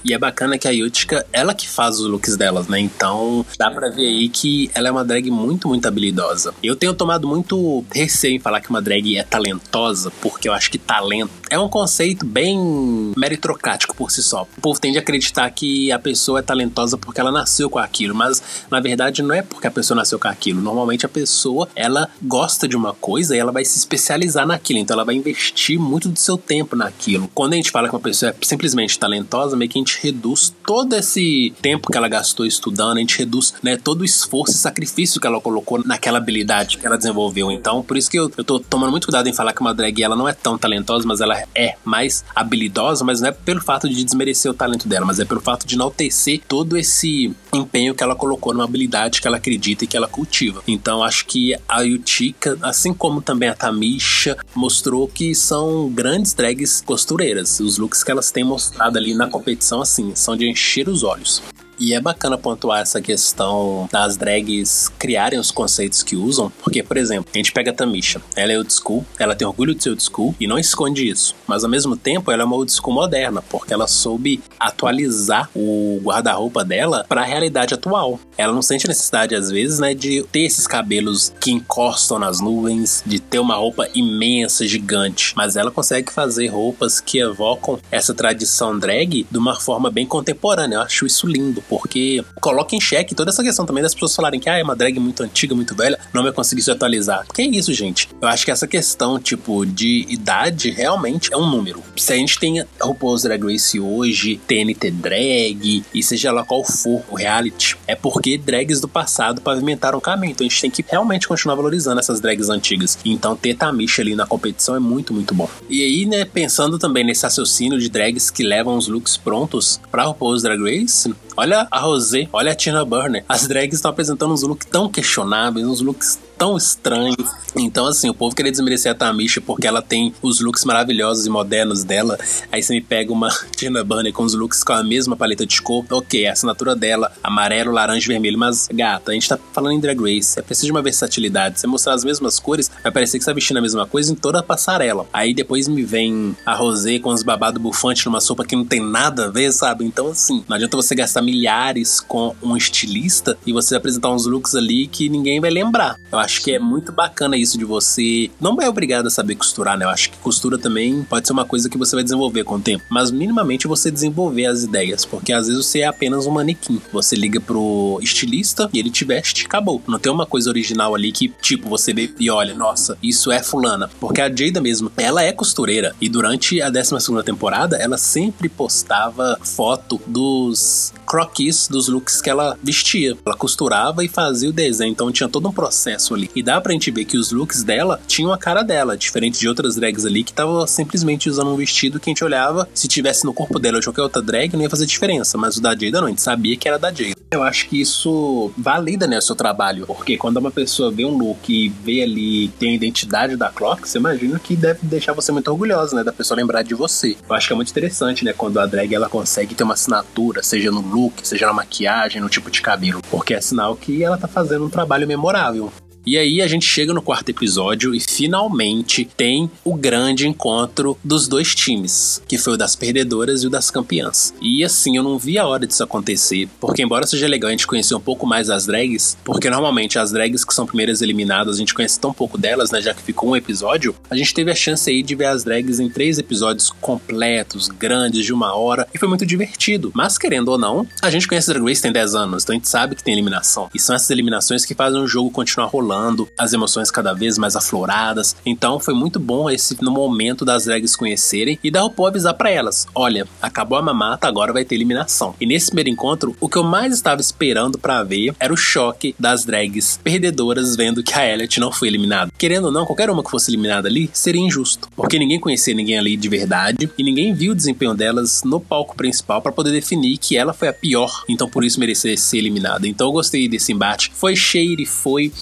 E é bacana que a Utica, ela que faz os looks delas, né? Então dá pra ver aí que ela é uma drag muito, muito habilidosa. Eu tenho tomado muito receio em falar que uma drag é talentosa, porque eu acho que talento é um conceito bem meritocrático por si só. O povo tende a acreditar que a pessoa é talentosa porque ela nasceu com aquilo, mas na verdade não é porque a pessoa nasceu com aquilo. Normalmente a pessoa, ela gosta de uma coisa e ela vai se especializar naquilo, então ela vai investir muito do seu tempo naquilo. Quando a gente fala que uma pessoa é simplesmente talentosa, meio que a gente reduz todo esse tempo que ela gastou estudando, a gente reduz, né, todo o esforço e sacrifício que ela colocou naquela habilidade que ela desenvolveu. Então, por isso que eu, eu tô tomando muito cuidado em falar que uma drag, ela não é tão talentosa, mas ela é mais habilidosa, mas não é pelo fato de desmerecer o talento dela, mas é pelo fato de enaltecer todo esse empenho que ela colocou numa habilidade que ela acredita e que ela cultiva. Então, acho que a Utica, assim como também a Tamisha, mostrou que são grandes drags costureiras. Os looks que elas têm mostrado ali na competição, assim, são de encher os olhos. E é bacana pontuar essa questão das drags criarem os conceitos que usam, porque, por exemplo, a gente pega a Tamisha, ela é old school, ela tem orgulho de ser old school e não esconde isso, mas ao mesmo tempo ela é uma old school moderna, porque ela soube atualizar o guarda-roupa dela para a realidade atual. Ela não sente necessidade, às vezes, né, de ter esses cabelos que encostam nas nuvens, de ter uma roupa imensa, gigante, mas ela consegue fazer roupas que evocam essa tradição drag de uma forma bem contemporânea. Eu acho isso lindo, porque coloca em xeque toda essa questão também das pessoas falarem que ah, é uma drag muito antiga, muito velha, não vai conseguir se atualizar. Que é isso, gente? Eu acho que essa questão, tipo, de idade realmente é um número. Se a gente tem RuPaul's Drag Race hoje, T N T Drag, e seja lá qual for o reality, é porque drags do passado pavimentaram o caminho. Então a gente tem que realmente continuar valorizando essas drags antigas. Então ter Tamisha ali na competição é muito, muito bom. E aí, né, pensando também nesse raciocínio de drags que levam os looks prontos pra RuPaul's Drag Race, olha a Rosé, olha a Tina Burner. As drags estão apresentando uns looks tão questionáveis, uns looks tão estranhos. Então, assim, o povo queria desmerecer a Tamisha porque ela tem os looks maravilhosos e modernos dela. Aí você me pega uma Tina Burner com os looks com a mesma paleta de cor. Ok, a assinatura dela, amarelo, laranja e vermelho. Mas, gata, a gente tá falando em Drag Race. É preciso de uma versatilidade. Você mostrar as mesmas cores, vai parecer que você tá vestindo a mesma coisa em toda a passarela. Aí depois me vem a Rosé com os babados bufantes numa sopa que não tem nada a ver, sabe? Então, assim, não adianta você gastar milhares com um estilista e você apresentar uns looks ali que ninguém vai lembrar. Eu acho que é muito bacana isso de você... Não é obrigado a saber costurar, né? Eu acho que costura também pode ser uma coisa que você vai desenvolver com o tempo. Mas minimamente você desenvolver as ideias. Porque às vezes você é apenas um manequim. Você liga pro estilista e ele te veste e acabou. Não tem uma coisa original ali que, tipo, você vê e olha, nossa, isso é fulana. Porque a Jada mesmo, ela é costureira. E durante a décima segunda temporada, ela sempre postava foto dos croquis, dos looks que ela vestia. Ela costurava e fazia o desenho. Então tinha todo um processo ali. E dá pra gente ver que os looks dela tinham a cara dela, diferente de outras drags ali que tava simplesmente usando um vestido que a gente olhava, se tivesse no corpo dela ou de qualquer outra drag, não ia fazer diferença, mas o da Jada não, a gente sabia que era da Jada. Eu acho que isso valida, né, o seu trabalho, porque quando uma pessoa vê um look e vê ali, tem a identidade da Clock, você imagina que deve deixar você muito orgulhosa, né, da pessoa lembrar de você. Eu acho que é muito interessante, né, quando a drag, ela consegue ter uma assinatura, seja no look, seja na maquiagem, no tipo de cabelo, porque é sinal que ela tá fazendo um trabalho memorável. E aí a gente chega no quarto episódio e finalmente tem o grande encontro dos dois times, que foi o das perdedoras e o das campeãs. E assim, eu não vi a hora disso acontecer, porque embora seja legal a gente conhecer um pouco mais das drags, porque normalmente as drags que são primeiras eliminadas, a gente conhece tão pouco delas, né, já que ficou um episódio, a gente teve a chance aí de ver as drags em três episódios completos, grandes, de uma hora, e foi muito divertido. Mas querendo ou não, a gente conhece Drag Race tem dez anos, então a gente sabe que tem eliminação. E são essas eliminações que fazem o jogo continuar rolando, as emoções cada vez mais afloradas. Então foi muito bom esse no momento das drags conhecerem e da RuPaul avisar pra elas, olha, acabou a mamata, agora vai ter eliminação. E nesse primeiro encontro, o que eu mais estava esperando pra ver era o choque das drags perdedoras vendo que a Elliott não foi eliminada. Querendo ou não, qualquer uma que fosse eliminada ali seria injusto, porque ninguém conhecia ninguém ali de verdade e ninguém viu o desempenho delas no palco principal pra poder definir que ela foi a pior, então por isso merecia ser eliminada. Então eu gostei desse embate. Foi shady, foi, mas eu acho que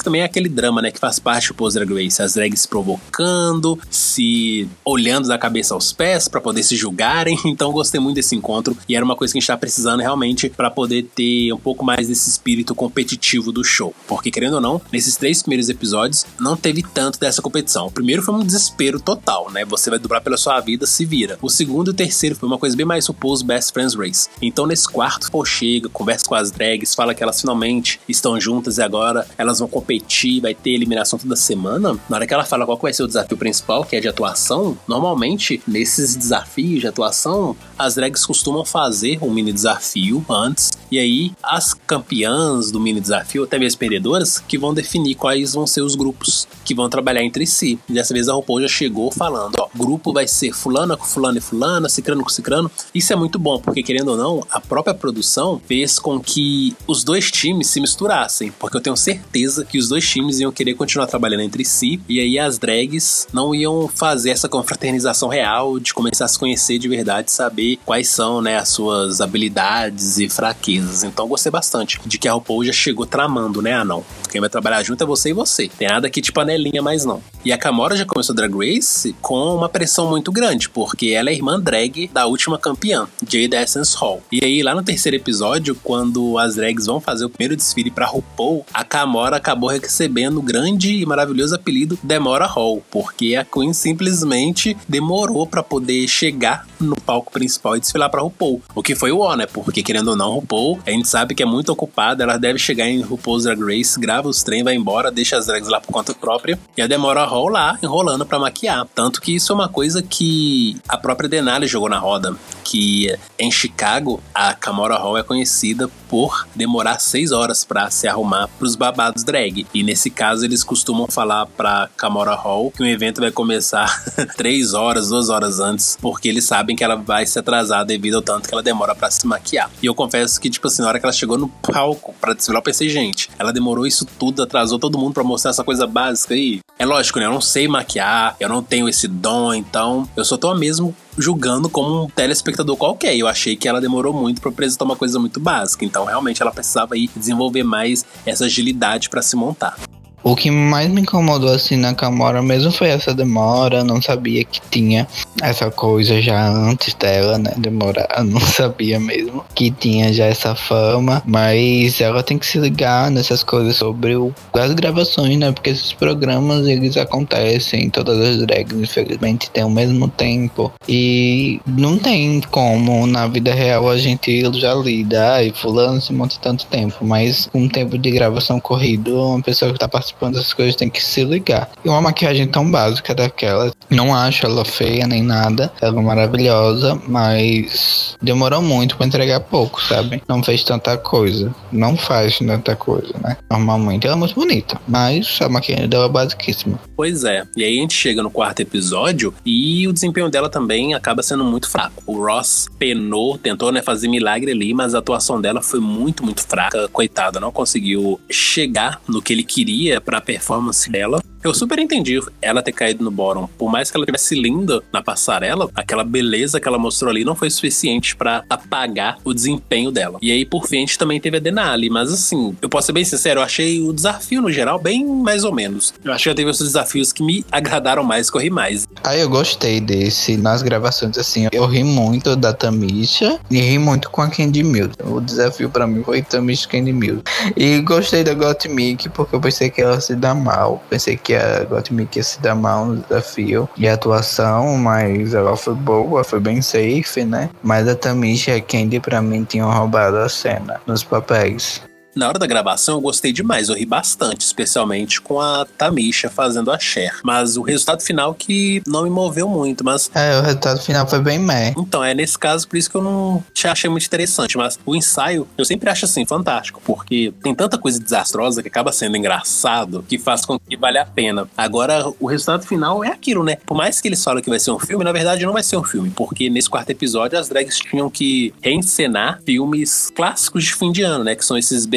que também é aquele drama, né, que faz parte do Post Drag Race. As drags se provocando, se olhando da cabeça aos pés pra poder se julgarem. Então eu gostei muito desse encontro e era uma coisa que a gente tá precisando realmente pra poder ter um pouco mais desse espírito competitivo do show. Porque, querendo ou não, nesses três primeiros episódios não teve tanto dessa competição. O primeiro foi um desespero total, né? Você vai dublar pela sua vida, se vira. O segundo e o terceiro foi uma coisa bem mais RuPaul's Best Friends Race. Então nesse quarto, pô, chega, conversa com as drags, fala que elas finalmente estão juntas e agora elas vão competir, vai ter eliminação toda semana. Na hora que ela fala qual que vai ser o desafio principal, que é de atuação, normalmente nesses desafios de atuação, as drags costumam fazer um mini desafio antes, e aí as campeãs do mini desafio, até mesmo perdedoras, que vão definir quais vão ser os grupos que vão trabalhar entre si. E dessa vez a RuPaul já chegou falando, ó, grupo vai ser fulana com fulano e fulana, cicrano com cicrano. Isso é muito bom, porque querendo ou não, a própria produção fez com que os dois times se misturassem, porque eu tenho certeza que os dois times iam querer continuar trabalhando entre si, e aí as drags não iam fazer essa confraternização real de começar a se conhecer de verdade, saber quais são, né, as suas habilidades e fraquezas. Então gostei bastante de que a RuPaul já chegou tramando, né? Ah, não. Quem vai trabalhar junto é você e você. Tem nada aqui de panelinha mais não. E a Kamora já começou Drag Race com uma pressão muito grande, porque ela é irmã drag da última campeã, Jade Essence Hall. E aí, lá no terceiro episódio, quando as drags vão fazer o primeiro desfile pra RuPaul, a Kamora acabou recebendo o grande e maravilhoso apelido Demora Hall, porque a Queen simplesmente demorou pra poder chegar no palco principal e desfilar pra RuPaul. O que foi o ó, né? Porque, querendo ou não, RuPaul, a gente sabe que é muito ocupada, ela deve chegar em RuPaul's Drag Race, grava os trem, vai embora, deixa as drags lá por conta própria, e a Demora Hall lá, enrolando pra maquiar. Tanto que isso é uma coisa que a própria Denali jogou na roda, que em Chicago, a Kamora Hall é conhecida por demorar seis horas pra se arrumar pros babados drag. E nesse caso, eles costumam falar pra Kamora Hall que o evento vai começar três horas, duas horas antes, porque eles sabem que ela vai se atrasar devido ao tanto que ela demora pra se maquiar. E eu confesso que, tipo assim, na hora que ela chegou no palco pra desfilar, eu pensei, gente, ela demorou isso tudo, atrasou todo mundo pra mostrar essa coisa básica aí. É lógico, né? Eu não sei maquiar, eu não tenho esse dom, então eu só tô mesmo julgando como um telespectador qualquer. Eu achei que ela demorou muito pra apresentar uma coisa muito básica, então realmente ela precisava aí desenvolver mais essa agilidade pra se montar. O que mais me incomodou assim na Kamora mesmo foi essa demora. Eu não sabia que tinha essa coisa já antes dela, né, demorar. Eu não sabia mesmo que tinha já essa fama. Mas ela tem que se ligar nessas coisas sobre o, as gravações, né, porque esses programas eles acontecem, todas as drags infelizmente tem o mesmo tempo. E não tem como na vida real a gente já lida. Ai, fulano se monta tanto tempo, mas com um tempo de gravação corrido, uma pessoa que tá participando dessas coisas tem que se ligar. E uma maquiagem tão básica daquela, não acho ela feia nem nada, ela é maravilhosa, mas demorou muito pra entregar pouco, sabe? Não fez tanta coisa, não faz tanta coisa, né? Normalmente ela é muito bonita, mas a maquiagem dela é basiquíssima. Pois é, e aí a gente chega no quarto episódio e o desempenho dela também acaba sendo muito fraco. O Ross penou, tentou, né, fazer milagre ali, mas a atuação dela foi muito, muito fraca. Coitada, não conseguiu chegar no que ele queria pra performance dela. Eu super entendi ela ter caído no bottom. Por mais que ela tivesse linda na passarela, aquela beleza que ela mostrou ali não foi suficiente pra apagar o desempenho dela. E aí, por fim, a gente também teve a Denali. Mas assim, eu posso ser bem sincero, eu achei o desafio, no geral, bem mais ou menos. Eu achei que teve outros desafios que me agradaram mais, que eu ri mais. Ah, eu gostei desse. Nas gravações, assim, eu ri muito da Tamisha e ri muito com a Candy Mills. O desafio pra mim foi Tamisha e Candy Mills. E gostei da Gottmik, porque eu pensei que ela se dá mal. Pensei que a Gottmik ia se dar mal no desafio e a atuação, mas ela foi boa, foi bem safe, né? Mas a Tamisha e a Candy pra mim tinham roubado a cena nos papéis. Na hora da gravação eu gostei demais, eu ri bastante, especialmente com a Tamisha fazendo a Cher. Mas o resultado final que não me moveu muito, mas... É, o resultado final foi bem meh. Então, é nesse caso, por isso que eu não achei muito interessante. Mas o ensaio, eu sempre acho assim, fantástico, porque tem tanta coisa desastrosa que acaba sendo engraçado, que faz com que vale a pena. Agora, o resultado final é aquilo, né? Por mais que eles falam que vai ser um filme, na verdade não vai ser um filme, porque nesse quarto episódio as drags tinham que reencenar filmes clássicos de fim de ano, né? Que são esses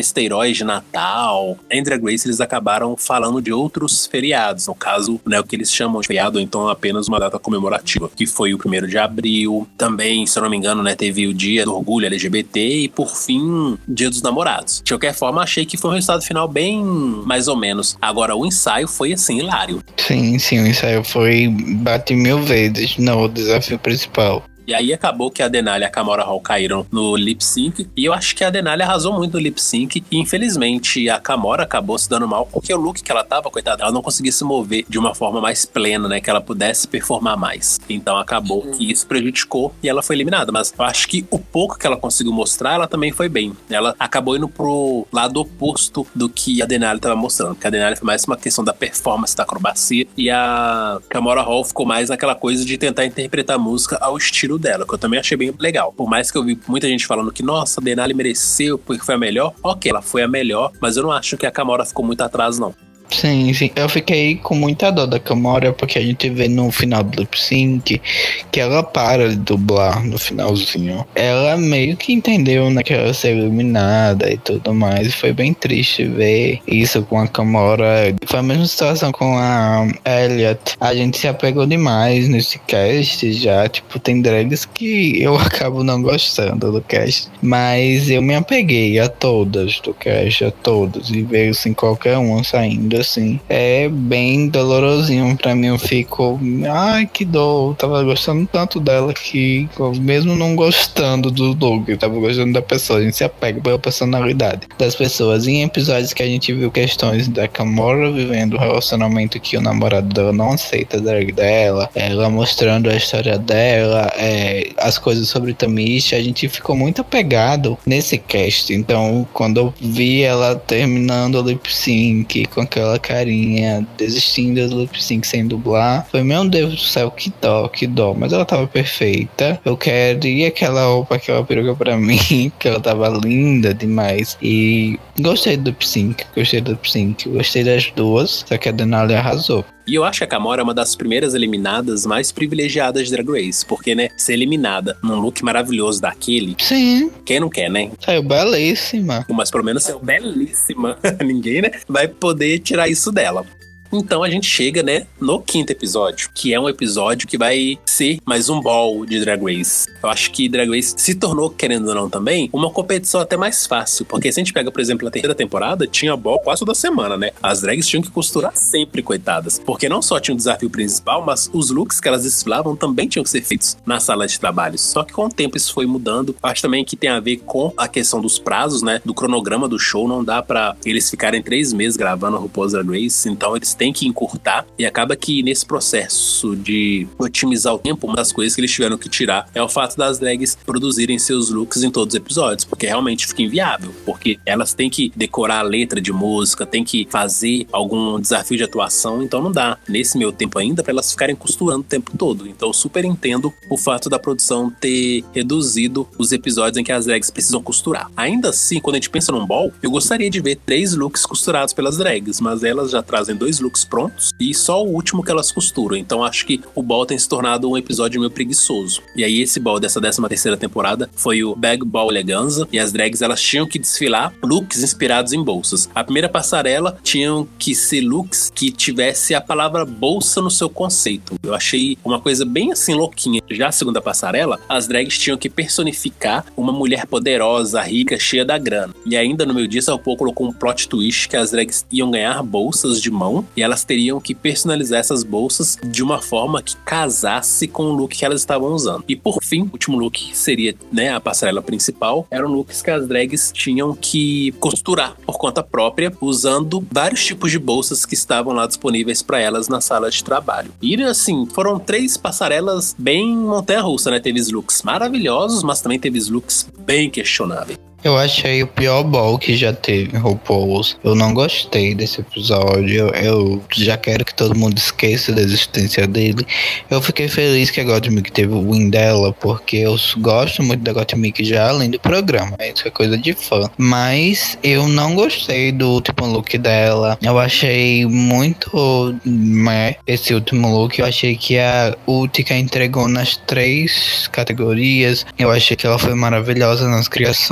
festeiróis de Natal. Em Drag Race eles acabaram falando de outros feriados, no caso, né, o que eles chamam de feriado, ou então apenas uma data comemorativa, que foi o primeiro de abril. Também, se eu não me engano, né, teve o Dia do Orgulho L G B T e, por fim, Dia dos Namorados. De qualquer forma, achei que foi um resultado final bem mais ou menos. Agora, o ensaio foi, assim, hilário. Sim, sim, o ensaio foi bate mil vezes no desafio principal. E aí acabou que a Denali e a Kamora Hall caíram no lip sync. E eu acho que a Denali arrasou muito no lip sync. E infelizmente a Kamora acabou se dando mal, porque o look que ela tava, coitada, ela não conseguia se mover de uma forma mais plena, né? Que ela pudesse performar mais. Então acabou que isso prejudicou e ela foi eliminada. Mas eu acho que o pouco que ela conseguiu mostrar, ela também foi bem. Ela acabou indo pro lado oposto do que a Denali tava mostrando. Porque a Denali foi mais uma questão da performance, da acrobacia. E a Kamora Hall ficou mais naquela coisa de tentar interpretar a música ao estilo dela, que eu também achei bem legal. Por mais que eu vi muita gente falando que, nossa, a Denali mereceu porque foi a melhor. Ok, ela foi a melhor, mas eu não acho que a Kamora ficou muito atrás, não. Sim, sim. Eu fiquei com muita dó da Kamora, porque a gente vê no final do lip sync que ela para de dublar no finalzinho. Ela meio que entendeu, né, que ela ia ser eliminada e tudo mais. Foi bem triste ver isso com a Kamora. Foi a mesma situação com a Elliot. A gente se apegou demais nesse cast já. Tipo, tem drags que eu acabo não gostando do cast. Mas eu me apeguei a todas do cast, a todas. E veio assim, qualquer uma saindo. Assim, é bem dolorosinho pra mim. Eu fico, ai, que dor. Eu tava gostando tanto dela que, mesmo não gostando do look, eu tava gostando da pessoa. A gente se apega pela personalidade das pessoas. Em episódios que a gente viu questões da Kamora vivendo um relacionamento que o namorado dela não aceita a drag dela, ela mostrando a história dela, é, as coisas sobre Tamisha, a gente ficou muito apegado nesse cast. Então, quando eu vi ela terminando o lip sync com aquela aquela carinha, desistindo do lip sync sem dublar. Foi, meu Deus do céu, que dó, que dó. Mas ela tava perfeita. Eu queria aquela roupa, aquela peruca pra mim, porque ela tava linda demais. E gostei do lip sync, gostei do lip sync, gostei das duas, só que a Denali arrasou. E eu acho que a Kamora é uma das primeiras eliminadas mais privilegiadas de Drag Race. Porque, né, ser eliminada num look maravilhoso daquele... Sim. Quem não quer, né? Saiu belíssima. Mas pelo menos saiu belíssima. Ninguém, né, vai poder tirar isso dela. Então a gente chega, né, no quinto episódio, que é um episódio que vai ser mais um ball de Drag Race. Eu acho que Drag Race se tornou, querendo ou não também, uma competição até mais fácil, porque se a gente pega, por exemplo, a terceira temporada, tinha ball quase toda semana, né? As drags tinham que costurar sempre, coitadas, porque não só tinha o desafio principal, mas os looks que elas desfilavam também tinham que ser feitos na sala de trabalho. Só que com o tempo isso foi mudando. Acho também que tem a ver com a questão dos prazos, né, do cronograma do show. Não dá pra eles ficarem três meses gravando a RuPaul's Drag Race, então eles tem que encurtar, e acaba que nesse processo de otimizar o tempo, uma das coisas que eles tiveram que tirar é o fato das drags produzirem seus looks em todos os episódios, porque realmente fica inviável, porque elas têm que decorar a letra de música, têm que fazer algum desafio de atuação, então não dá nesse meu tempo ainda pra elas ficarem costurando o tempo todo. Então eu super entendo o fato da produção ter reduzido os episódios em que as drags precisam costurar. Ainda assim, quando a gente pensa num ball, eu gostaria de ver três looks costurados pelas drags, mas elas já trazem dois looks prontos e só o último que elas costuram. Então acho que o ball tem se tornado um episódio meio preguiçoso. E aí esse ball dessa décima terceira temporada foi o Bag Ball Eleganza, e as drags elas tinham que desfilar looks inspirados em bolsas. A primeira passarela tinham que ser looks que tivesse a palavra bolsa no seu conceito. Eu achei uma coisa bem assim louquinha. Já a segunda passarela, as drags tinham que personificar uma mulher poderosa, rica, cheia da grana. E ainda no meio disso, a RuPaul colocou um plot twist que as drags iam ganhar bolsas de mão e elas teriam que personalizar essas bolsas de uma forma que casasse com o look que elas estavam usando. E por fim, o último look, que seria, né, a passarela principal, eram looks que as drags tinham que costurar por conta própria, usando vários tipos de bolsas que estavam lá disponíveis para elas na sala de trabalho. E assim, foram três passarelas bem montanha-russa, né? Teve looks maravilhosos, mas também teve looks bem questionáveis. Eu achei o pior ball que já teve RuPaul's. Eu não gostei desse episódio. Eu já quero que todo mundo esqueça da existência dele. Eu fiquei feliz que a Gottmik teve o win dela, porque eu gosto muito da Gottmik já além do programa. Isso é coisa de fã. Mas eu não gostei do último look dela. Eu achei muito meh esse último look. Eu achei que a Utica entregou nas três categorias. Eu achei que ela foi maravilhosa nas criações.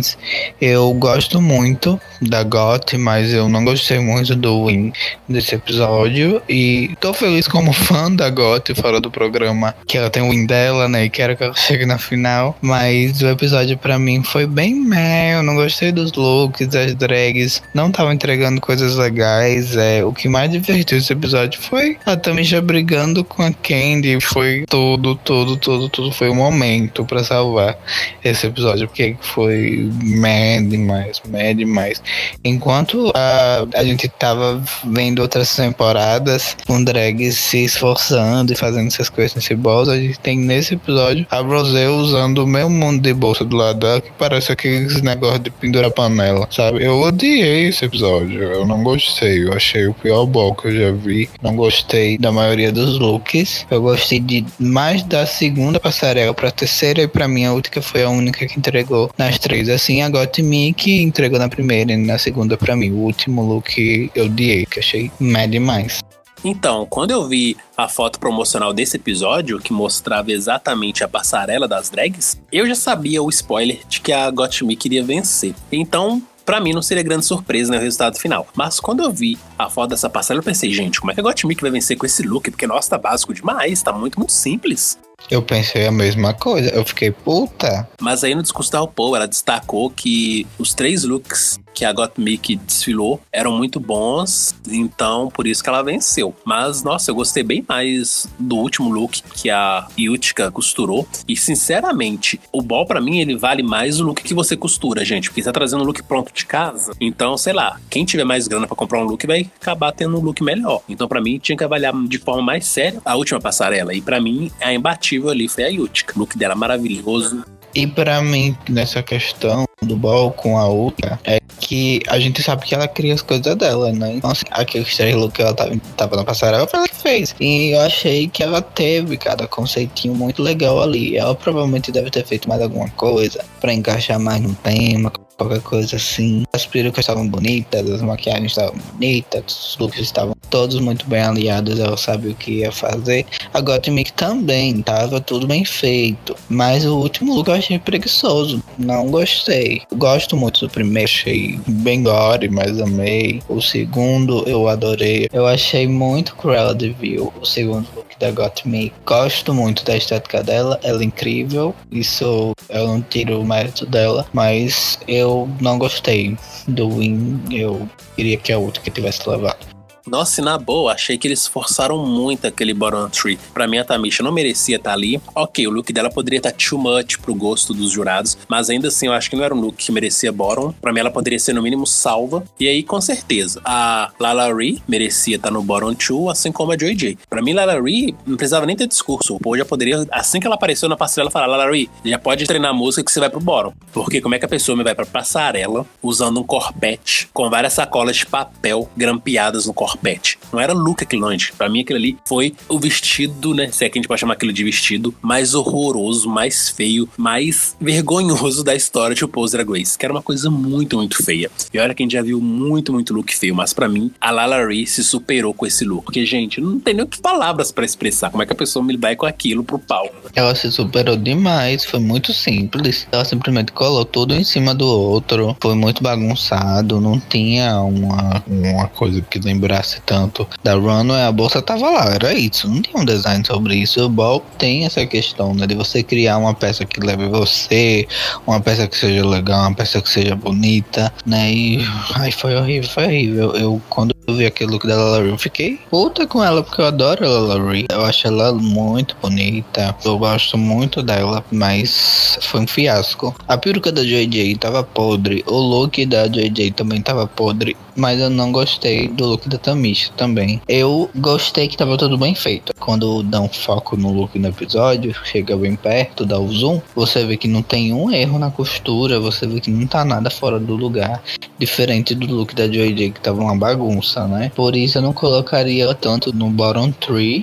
Mas eu gosto muito da Got, mas eu não gostei muito do Win desse episódio. E tô feliz como fã da Got fora do programa, que ela tem o Win dela, né? E quero que ela chegue na final. Mas o episódio pra mim foi bem meh. Eu não gostei dos looks, as drags não estavam entregando coisas legais. É, o que mais divertiu esse episódio foi a Tamisha brigando com a Candy. Foi tudo, tudo, tudo, tudo. Foi o momento pra salvar esse episódio, porque foi meh demais, meh demais. Enquanto a, a gente tava vendo outras temporadas com drags se esforçando e fazendo essas coisas nesse bolso, a gente tem nesse episódio a Rosé usando o meu mundo de bolsa do lado dela, que parece aqueles negócios de pendurar panela, sabe? Eu odiei esse episódio, eu não gostei, eu achei o pior bol que eu já vi, não gostei da maioria dos looks, eu gostei de mais da segunda passarela pra terceira, e pra mim a última foi a única que entregou nas três, assim, a Gottmik que entregou na primeira e na segunda pra mim. O último look eu odiei, que achei meh demais. Então, quando eu vi a foto promocional desse episódio, que mostrava exatamente a passarela das drags, eu já sabia o spoiler de que a Gottmik iria vencer. Então, pra mim não seria grande surpresa, né, o resultado final. Mas quando eu vi a foto dessa passarela, eu pensei, gente, como é que a Gottmik vai vencer com esse look? Porque, nossa, tá básico demais, tá muito, muito simples. Eu pensei a mesma coisa, eu fiquei puta. Mas aí no discurso da RuPaul, ela destacou que os três looks que a Gottmik desfilou eram muito bons, então por isso que ela venceu. Mas, nossa, eu gostei bem mais do último look que a Utica costurou. E, sinceramente, o ball pra mim, ele vale mais o look que você costura, gente. Porque você tá trazendo um look pronto de casa. Então, sei lá, quem tiver mais grana pra comprar um look vai acabar tendo um look melhor. Então, pra mim, tinha que avaliar de forma mais séria a última passarela. E pra mim, a imbatível ali foi a Utica. O look dela maravilhoso. E pra mim, nessa questão do ball com a outra, é que a gente sabe que ela cria as coisas dela, né? Então, assim, aqueles três looks que ela tava, tava na passarela, foi ela que fez. E eu achei que ela teve cada conceitinho muito legal ali. Ela provavelmente deve ter feito mais alguma coisa pra encaixar mais no tema, qualquer coisa assim. As perucas estavam bonitas, as maquiagens estavam bonitas, os looks estavam todos muito bem aliados, ela sabe o que ia fazer. A Gottmik também, tava tudo bem feito. Mas o último look eu achei preguiçoso, não gostei. Gosto muito do primeiro, achei bem gore, mas amei. O segundo eu adorei. Eu achei muito Cruella de Vil, o segundo look da Gottmik. Gosto muito da estética dela, ela é incrível. Isso eu não tiro o mérito dela, mas eu não gostei do Win. Eu queria que a outra que tivesse levado. Nossa, e na boa, achei que eles forçaram muito aquele bottom three. Pra mim, a Tamisha não merecia estar ali. Ok, o look dela poderia estar too much pro gosto dos jurados, mas ainda assim, eu acho que não era um look que merecia bottom. Pra mim, ela poderia ser, no mínimo, salva. E aí, com certeza, a LaLaRi merecia estar no bottom two, assim como a Joy J. Pra mim, LaLaRi não precisava nem ter discurso. O Paul já poderia, assim que ela apareceu na passarela, falar: LaLaRi, já pode treinar a música que você vai pro bottom. Porque como é que a pessoa me vai pra passarela usando um corpete com várias sacolas de papel grampeadas no corpete? Não era look aquilo, não, gente. Pra mim, aquilo ali foi o vestido, né? Se é que a gente pode chamar aquilo de vestido, mais horroroso, mais feio, mais vergonhoso da história de RuPaul's Drag Race. Que era uma coisa muito, muito feia. E olha que a gente já viu muito, muito look feio. Mas pra mim, a LaLaRi se superou com esse look. Porque, gente, não tem nem que palavras pra expressar como é que a pessoa me vai com aquilo pro palco. Ela se superou demais. Foi muito simples. Ela simplesmente colou tudo em cima do outro. Foi muito bagunçado. Não tinha uma, uma coisa que lembrasse tanto da Runway. A bolsa tava lá, era isso, não tinha um design sobre isso. O ball tem essa questão, né, de você criar uma peça que leve você, uma peça que seja legal, uma peça que seja bonita, né, e ai, foi horrível, foi horrível. Eu, quando eu vi aquele look da LaLaRi, eu fiquei puta com ela, porque eu adoro a LaLaRi, eu acho ela muito bonita, eu gosto muito dela, mas foi um fiasco. A peruca da Joy J tava podre, o look da Joy J também tava podre, mas eu não gostei do look da Tamisha também. Eu gostei que tava tudo bem feito. Quando dá um foco no look no episódio, chega bem perto, dá o zoom, você vê que não tem um erro na costura, você vê que não tá nada fora do lugar, diferente do look da Joy J, que tava uma bagunça, né? Por isso eu não colocaria tanto no bottom three,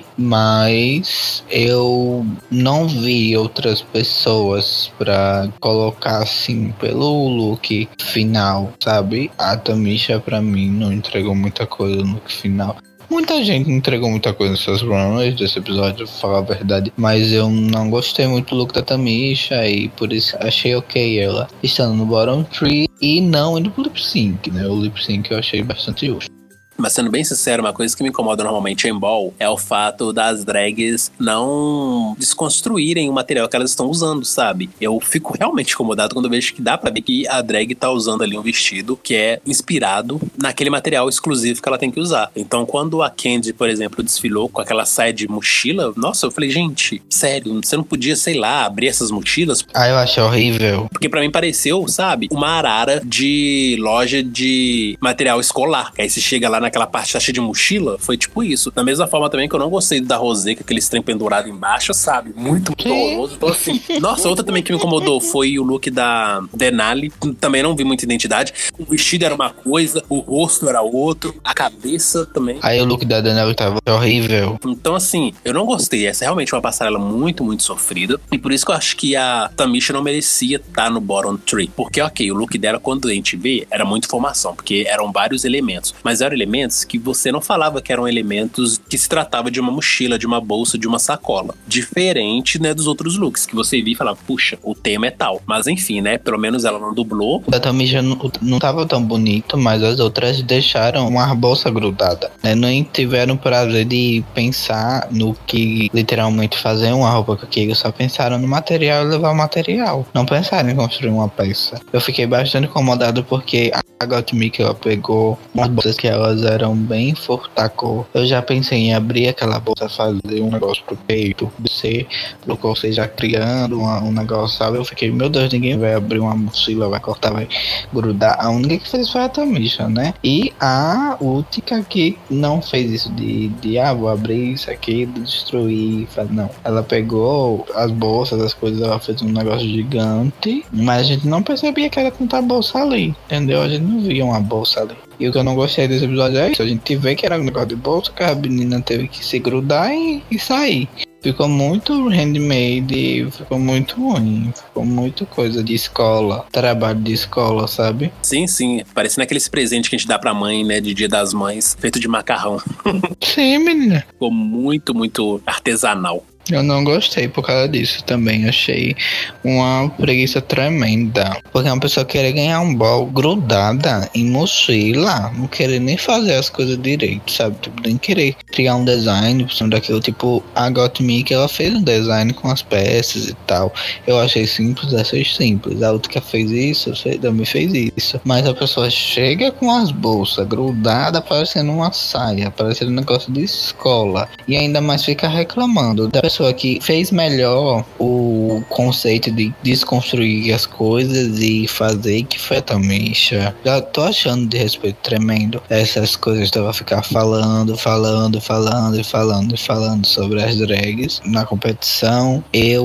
mas eu não vi outras pessoas pra colocar assim pelo look final, sabe? A Tamisha pra mim não entregou muita coisa no look final. Muita gente entregou muita coisa nessas runs desse episódio, pra falar a verdade. Mas eu não gostei muito do look da Tamisha e por isso achei ok ela estando no bottom tree e não indo pro lip sync, né? O lip sync eu achei bastante justo. Mas sendo bem sincero, uma coisa que me incomoda normalmente em ball é o fato das drags não desconstruírem o material que elas estão usando, sabe? Eu fico realmente incomodado quando eu vejo que dá pra ver que a drag tá usando ali um vestido que é inspirado naquele material exclusivo que ela tem que usar. Então, quando a Candy, por exemplo, desfilou com aquela saia de mochila, nossa, eu falei, gente, sério, você não podia, sei lá, abrir essas mochilas? Ah, eu achei horrível. Porque pra mim pareceu, sabe, uma arara de loja de material escolar. Aí você chega lá na aquela parte tá cheia de mochila, foi tipo isso. Da mesma forma também que eu não gostei da Rosé, com aquele trem pendurado embaixo, sabe? Muito, muito horroroso. Então assim, nossa, outra também que me incomodou foi o look da Denali. Também não vi muita identidade. O vestido era uma coisa, o rosto era outro, a cabeça também. Aí o look da Denali tava horrível. Então assim, eu não gostei. Essa é realmente uma passarela muito, muito sofrida. E por isso que eu acho que a Tamisha não merecia estar no bottom three. Porque, ok, o look dela, quando a gente vê, era muito formação, porque eram vários elementos. Mas eram elementos que você não falava que eram elementos que se tratava de uma mochila, de uma bolsa, de uma sacola. Diferente, né, dos outros looks, que você via e falava, puxa, o tema é tal. Mas enfim, né, pelo menos ela não dublou. O da Tamisha não, não tava tão bonito, mas as outras deixaram uma bolsa grudada, né? Nem tiveram o prazer de pensar no que literalmente fazer uma roupa com aquilo, só pensaram no material e levar o material. Não pensaram em construir uma peça. Eu fiquei bastante incomodado porque a Got Me que ela pegou umas bolsas que elas eram bem furtacor. Eu já pensei em abrir aquela bolsa, fazer um negócio pro peito, descer, pro qual você já criando uma, um negócio, sabe? Eu fiquei, meu Deus, ninguém vai abrir uma mochila, vai cortar, vai grudar. A única que fez foi a Tamisha, né? E a Utica que não fez isso de, de ah, vou abrir isso aqui, destruir, faz, não. Ela pegou as bolsas, as coisas, ela fez um negócio gigante, mas a gente não percebia que era tanta bolsa ali, entendeu? A gente não via uma bolsa ali. E o que eu não gostei desse episódio é isso. A gente vê que era um negócio de bolsa, que a menina teve que se grudar e, e sair. Ficou muito handmade, ficou muito ruim, ficou muito coisa de escola, trabalho de escola, sabe? Sim, sim, parecendo aqueles presentes que a gente dá pra mãe, né, de Dia das Mães, feito de macarrão. Sim, menina. Ficou muito, muito artesanal. Eu não gostei por causa disso também. Achei uma preguiça tremenda. Porque uma pessoa querer ganhar um ball grudada em mochila, não querer nem fazer as coisas direito, sabe? Tipo, nem querer criar um design por cima daquilo. Tipo, a Got Me, que ela fez um design com as peças e tal. Eu achei simples, achei simples. A outra que fez isso, também fez isso. Mas a pessoa chega com as bolsas grudadas, parecendo uma saia, parecendo um negócio de escola. E ainda mais fica reclamando da pessoa que fez melhor o conceito de desconstruir as coisas e fazer, que foi a Tamisha. Já tô achando de respeito tremendo essas coisas. Ela ficar falando, falando, falando e falando e falando sobre as drags na competição.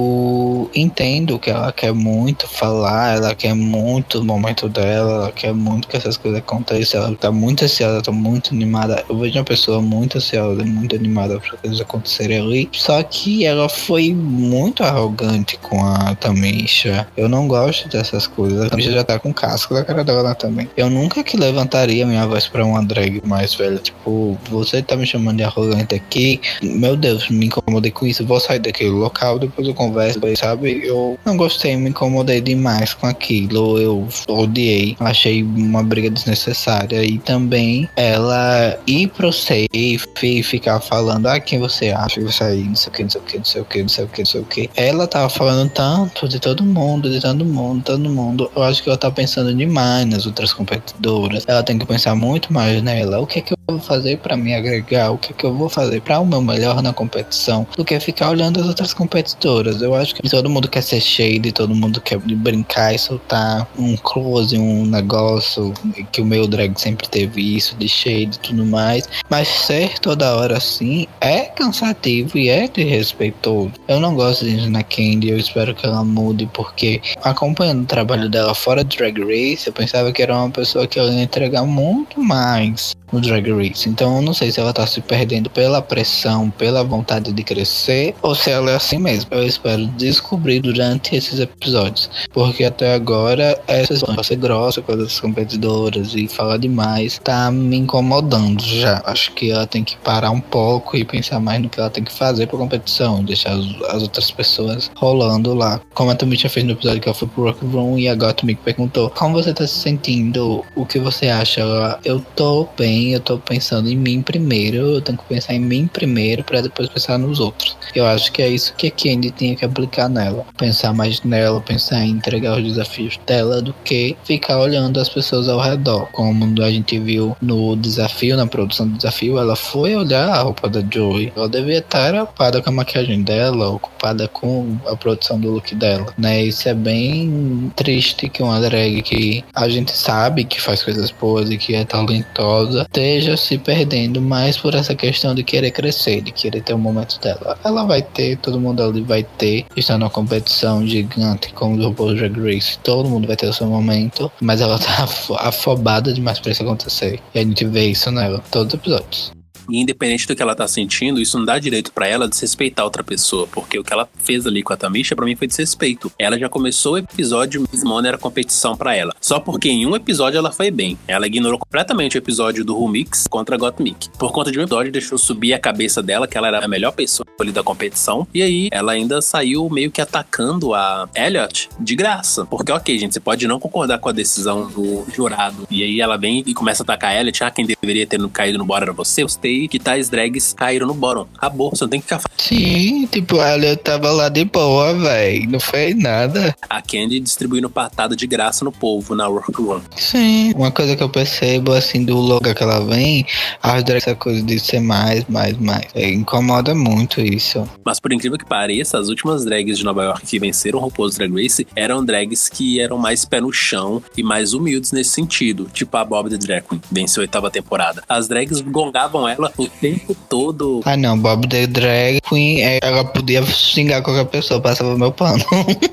Eu entendo que ela quer muito falar, ela quer muito o momento dela, ela quer muito que essas coisas aconteçam. Ela tá muito ansiosa, tá muito animada. Eu vejo uma pessoa muito ansiosa, muito animada para coisas acontecerem ali. Só que ela foi muito arrogante com a Tamisha. Eu não gosto dessas coisas. A Tamisha já tá com casco da cara dela também. Eu nunca que levantaria minha voz pra uma drag mais velha. Tipo, você tá me chamando de arrogante aqui. Meu Deus, me incomodei com isso. Vou sair daquele local, depois eu converso, sabe? Eu não gostei, me incomodei demais com aquilo. Eu odiei. Achei uma briga desnecessária. E também ela ir pro safe e ficar falando, ah, quem você acha que vai sair, não sei o que, não sei o que. Não sei o que, não sei o que, não sei o que. Ela tava falando tanto de todo mundo, de todo mundo, todo mundo. Eu acho que ela tá pensando demais nas outras competidoras. Ela tem que pensar muito mais nela. O que é que eu vou fazer pra me agregar? O que é que eu vou fazer pra o meu melhor na competição? Do que ficar olhando as outras competidoras. Eu acho que todo mundo quer ser shade, todo mundo quer brincar e soltar um close, um negócio que o meu drag sempre teve isso, de shade e tudo mais. Mas ser toda hora assim é cansativo e é de respeito. Eu não gosto disso na Candy, eu espero que ela mude, porque acompanhando o trabalho dela fora do Drag Race, eu pensava que era uma pessoa que ela ia entregar muito mais no Drag Race. Então eu não sei se ela tá se perdendo pela pressão, pela vontade de crescer, ou se ela é assim mesmo. Eu espero descobrir durante esses episódios, porque até agora essa vai ser grossa com as competidoras e falar demais tá me incomodando já. Acho que ela tem que parar um pouco e pensar mais no que ela tem que fazer pra competição, deixar as, as outras pessoas rolando lá. Como a Tamisha fez no episódio que ela foi pro Workroom e agora a Tamisha perguntou: como você tá se sentindo? O que você acha? Eu tô bem, eu tô pensando em mim primeiro, eu tenho que pensar em mim primeiro pra depois pensar nos outros. Eu acho que é isso que a Candy tinha que aplicar nela. Pensar mais nela, pensar em entregar os desafios dela do que ficar olhando as pessoas ao redor. Como a gente viu no desafio, na produção do desafio, ela foi olhar a roupa da Joey. Ela devia estar ocupada com a maquiagem dela, ocupada com a produção do look dela, né? Isso é bem triste que uma drag que a gente sabe que faz coisas boas e que é talentosa esteja se perdendo mais por essa questão de querer crescer, de querer ter o momento dela. Ela vai ter, todo mundo ali vai ter, está numa competição gigante como o RuPaul's Drag Race, todo mundo vai ter o seu momento, mas ela tá afobada demais pra isso acontecer. E a gente vê isso nela, todos os episódios. E independente do que ela tá sentindo, isso não dá direito pra ela desrespeitar outra pessoa, porque o que ela fez ali com a Tamisha, pra mim, foi desrespeito. Ela já começou o episódio, Miss Mona era competição pra ela. Só porque em um episódio ela foi bem. Ela ignorou completamente o episódio do Rumix contra a Gottmik. Por conta de um episódio, deixou subir a cabeça dela, que ela era a melhor pessoa ali da competição. E aí, ela ainda saiu meio que atacando a Elliot de graça. Porque, ok, gente, você pode não concordar com a decisão do jurado. E aí ela vem e começa a atacar a Elliot. Ah, quem deveria ter caído no bora era você. Você que tais drags caíram no bottom. Acabou, você não tem que ficar... Sim, tipo, ela tava lá de boa, velho. Não fez nada. A Candy distribuindo patada de graça no povo na workroom. Sim, uma coisa que eu percebo, assim, do lugar que ela vem, as drags, essa coisa de ser mais, mais, mais. É, incomoda muito isso. Mas por incrível que pareça, as últimas drags de Nova York que venceram o RuPaul's Drag Race eram drags que eram mais pé no chão e mais humildes nesse sentido. Tipo a Bob the Drag Queen, venceu a oitava temporada. As drags gongavam ela o tempo todo. Ah não, Bob the Drag Queen, ela podia xingar qualquer pessoa, passava meu pano.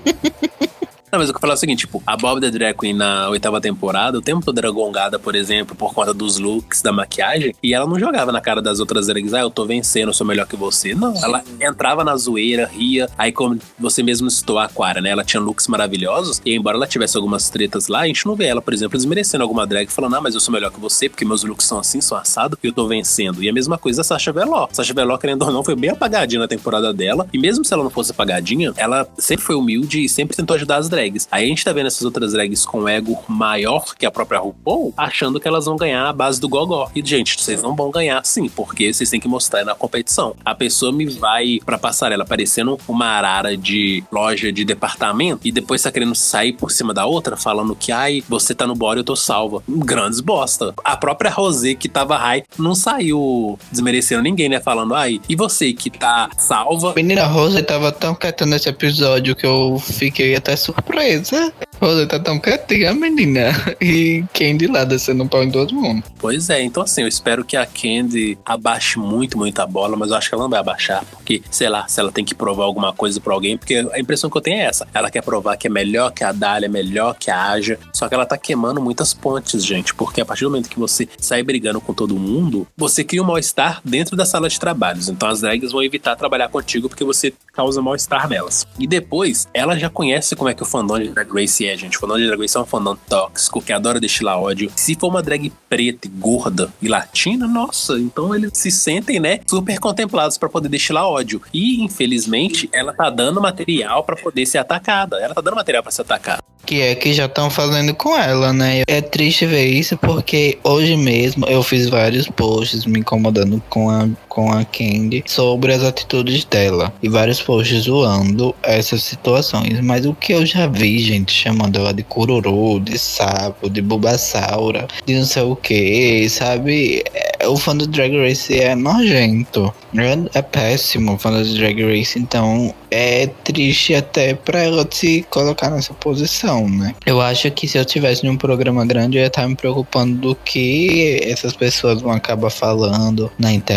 Não, mas eu quero falar o seguinte, tipo, a Bob the Drag Queen na oitava temporada, o tempo todo era gongada, por exemplo, por conta dos looks, da maquiagem, e ela não jogava na cara das outras drags, ah, eu tô vencendo, eu sou melhor que você. Não, ela entrava na zoeira, ria, aí como você mesmo citou a Aquara, né, ela tinha looks maravilhosos, e embora ela tivesse algumas tretas lá, a gente não vê ela, por exemplo, desmerecendo alguma drag, falando, ah, mas eu sou melhor que você, porque meus looks são assim, são assados, e eu tô vencendo. E a mesma coisa a Sasha Velour. Sasha Velour, querendo ou não, foi bem apagadinha na temporada dela, e mesmo se ela não fosse apagadinha, ela sempre foi humilde e sempre tentou ajudar as drags. Aí a gente tá vendo essas outras drags com ego maior que a própria RuPaul, achando que elas vão ganhar a base do gogó. E, gente, vocês não vão ganhar sim, porque vocês têm que mostrar na competição. A pessoa me vai pra passarela parecendo uma arara de loja de departamento e depois tá querendo sair por cima da outra, falando que, ai, você tá no bora e eu tô salva. Grandes bosta. A própria Rosé, que tava high, não saiu desmerecendo ninguém, né? Falando, ai, e você que tá salva? Menina, a Rosé tava tão quieta nesse episódio que eu fiquei até surpresa. Rosé tá tão quietinha, menina. E Candy lá descendo um pau em todo mundo. Pois é, então assim, eu espero que a Candy abaixe muito, muito a bola, mas eu acho que ela não vai abaixar, porque, sei lá, se ela tem que provar alguma coisa pra alguém, porque a impressão que eu tenho é essa. Ela quer provar que é melhor que a Dália, é melhor que a Aja, só que ela tá queimando muitas pontes, gente, porque a partir do momento que você sai brigando com todo mundo, você cria um mal-estar dentro da sala de trabalhos. Então as drags vão evitar trabalhar contigo porque você causa mal-estar nelas. E depois, ela já conhece como é que o fandom de Drag Race é, gente. O fandom de Drag Race é um fandom tóxico, que adora destilar ódio. Se for uma drag preta, gorda e latina, nossa, então eles se sentem, né, super contemplados pra poder destilar ódio. E, infelizmente, ela tá dando material pra poder ser atacada. Ela tá dando material pra ser atacada. Que é que já estão fazendo com ela, né? É triste ver isso porque hoje mesmo eu fiz vários posts me incomodando com a, com a Candy sobre as atitudes dela. E vários posts zoando essas situações. Mas o que eu já vi, gente, chamando ela de cururu, de sapo, de bubassaura, de não sei o que, sabe? O fã do Drag Race é nojento. É, é péssimo o fã do Drag Race. Então é triste até pra ela se colocar nessa posição, né? Eu acho que se eu tivesse num programa grande, eu ia estar me preocupando do que essas pessoas vão acabar falando na internet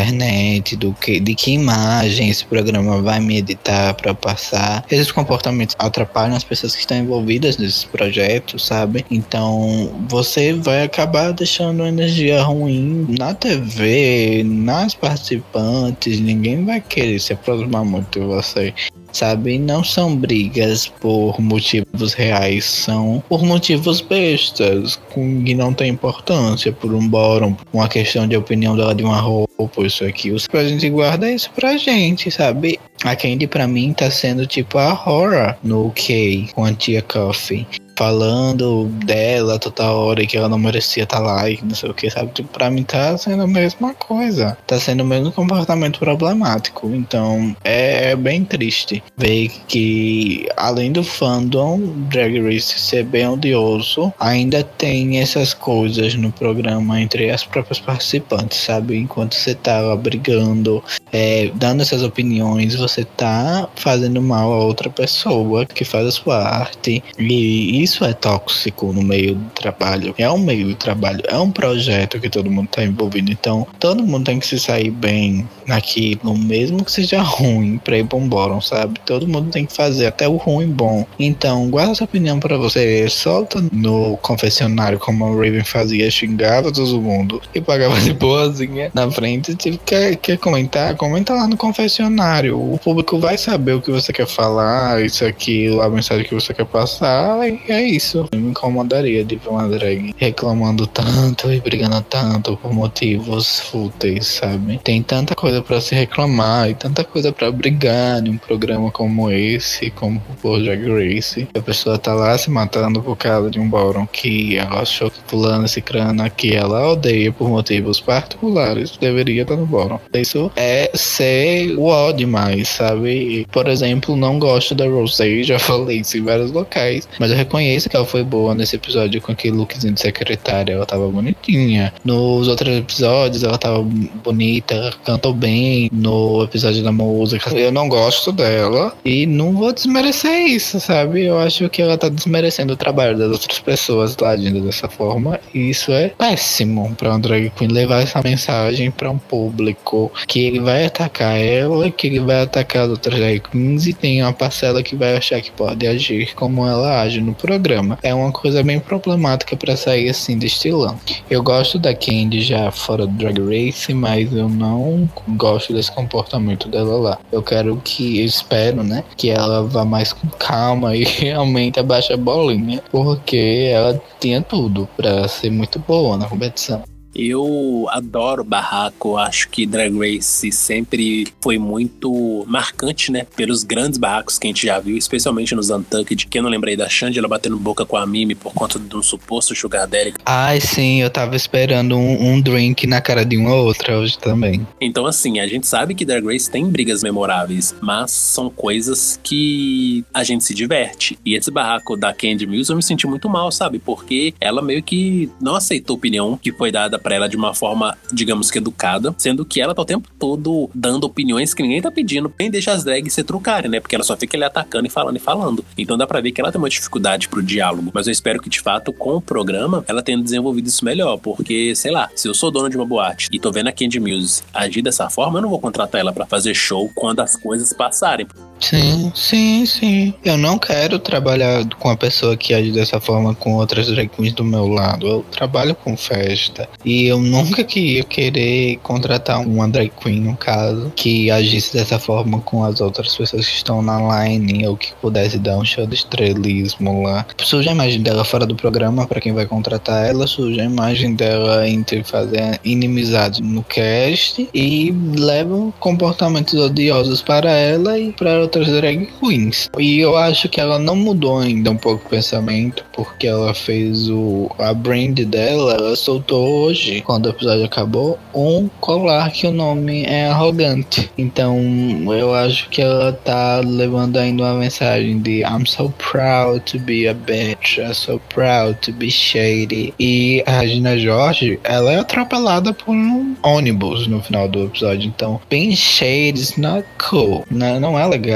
consciente do que, de que imagem esse programa vai me editar para passar. Esses comportamentos atrapalham as pessoas que estão envolvidas nesses projetos, sabe? Então você vai acabar deixando uma energia ruim na T V, nas participantes. Ninguém vai querer se aproximar muito de você, sabe? Não são brigas por motivos reais, são por motivos bestas, que não tem importância, por um bórum, uma questão de opinião dela de uma roupa, isso aqui. Os que a gente guarda isso pra gente, sabe? A Candy pra mim tá sendo tipo a Horror no U K com a Tia Coffee, falando dela toda hora, que ela não merecia estar lá e não sei o que, sabe? Tipo, pra mim tá sendo a mesma coisa. Tá sendo o mesmo comportamento problemático. Então é, é bem triste ver que, além do fandom Drag Race ser bem odioso, ainda tem essas coisas no programa entre as próprias participantes, sabe? Enquanto você tá lá brigando, é, dando essas opiniões, você tá fazendo mal a outra pessoa que faz a sua arte. E isso é tóxico no meio do trabalho. É um meio de trabalho, é um projeto que todo mundo tá envolvido. Então, todo mundo tem que se sair bem naquilo, mesmo que seja ruim, pra ir bom bórum, sabe? Todo mundo tem que fazer até o ruim bom. Então, guarda sua opinião pra você. Solta no confessionário, como a Raven fazia, xingava todo mundo e pagava de boazinha na frente. Tipo, quer, quer comentar? Comenta lá no confessionário. O público vai saber o que você quer falar, isso aqui, a mensagem que você quer passar. E é isso. Eu me incomodaria de ver uma drag reclamando tanto e brigando tanto por motivos fúteis, sabe? Tem tanta coisa pra se reclamar e tanta coisa pra brigar em um programa como esse, como o Drag Race. A pessoa tá lá se matando por causa de um bórum que ela achou que pulando esse crânio aqui ela odeia por motivos particulares, deveria estar no bórum. Isso é ser uó demais, sabe? Por exemplo, não gosto da Rosé, já falei isso em vários locais, mas eu reconheço que ela foi boa nesse episódio com aquele lookzinho de secretária. Ela tava bonitinha. Nos outros episódios ela tava bonita, ela cantou bem no episódio da música. Eu não gosto dela e não vou desmerecer isso, sabe? Eu acho que ela tá desmerecendo o trabalho das outras pessoas lá agindo dessa forma, e isso é péssimo pra uma drag queen levar essa mensagem pra um público que ele vai atacar ela, que ele vai atacar as outras drag queens, e tem uma parcela que vai achar que pode agir como ela age no programa. É uma coisa bem problemática pra sair assim destilando. Eu gosto da Candy já fora do Drag Race, mas eu não gosto desse comportamento dela lá. Eu quero que, eu espero, né, que ela vá mais com calma e realmente abaixe a bolinha, porque ela tinha tudo pra ser muito boa na competição. Eu adoro barraco, acho que Drag Race sempre foi muito marcante, né? Pelos grandes barracos que a gente já viu, especialmente nos Untucked, que eu não lembrei da Shangela batendo boca com a Mimi por conta de um suposto sugar daddy. Ai, sim, eu tava esperando um, um drink na cara de uma outra hoje também. Então, assim, a gente sabe que Drag Race tem brigas memoráveis, mas são coisas que a gente se diverte. E esse barraco da Candy Mills eu me senti muito mal, sabe? Porque ela meio que não aceitou a opinião que foi dada pra ela de uma forma, digamos que educada, sendo que ela tá o tempo todo dando opiniões que ninguém tá pedindo, nem deixa as drags se trucarem, né? Porque ela só fica ali atacando e falando e falando. Então dá pra ver que ela tem uma dificuldade pro diálogo, mas eu espero que de fato com o programa ela tenha desenvolvido isso melhor, porque, sei lá, se eu sou dono de uma boate e tô vendo a Candy Mills agir dessa forma, eu não vou contratar ela pra fazer show quando as coisas passarem. Sim, sim, sim. Eu não quero trabalhar com a pessoa que age dessa forma com outras drag queens do meu lado. Eu trabalho com festa. E eu nunca que ia querer contratar uma drag queen, no caso, que agisse dessa forma com as outras pessoas que estão na line, ou que pudesse dar um show de estrelismo lá. Surge a imagem dela fora do programa pra quem vai contratar ela, surge a imagem dela entre fazer inimizade no cast e leva comportamentos odiosos para ela e para outras drag queens. E eu acho que ela não mudou ainda um pouco o pensamento, porque ela fez o a brand dela, ela soltou hoje, quando o episódio acabou, um colar que o nome é arrogante. Então eu acho que ela tá levando ainda uma mensagem de I'm so proud to be a bitch, I'm so proud to be shady. E a Regina George, ela é atropelada por um ônibus no final do episódio. Então being shady is not cool, né? Não é legal.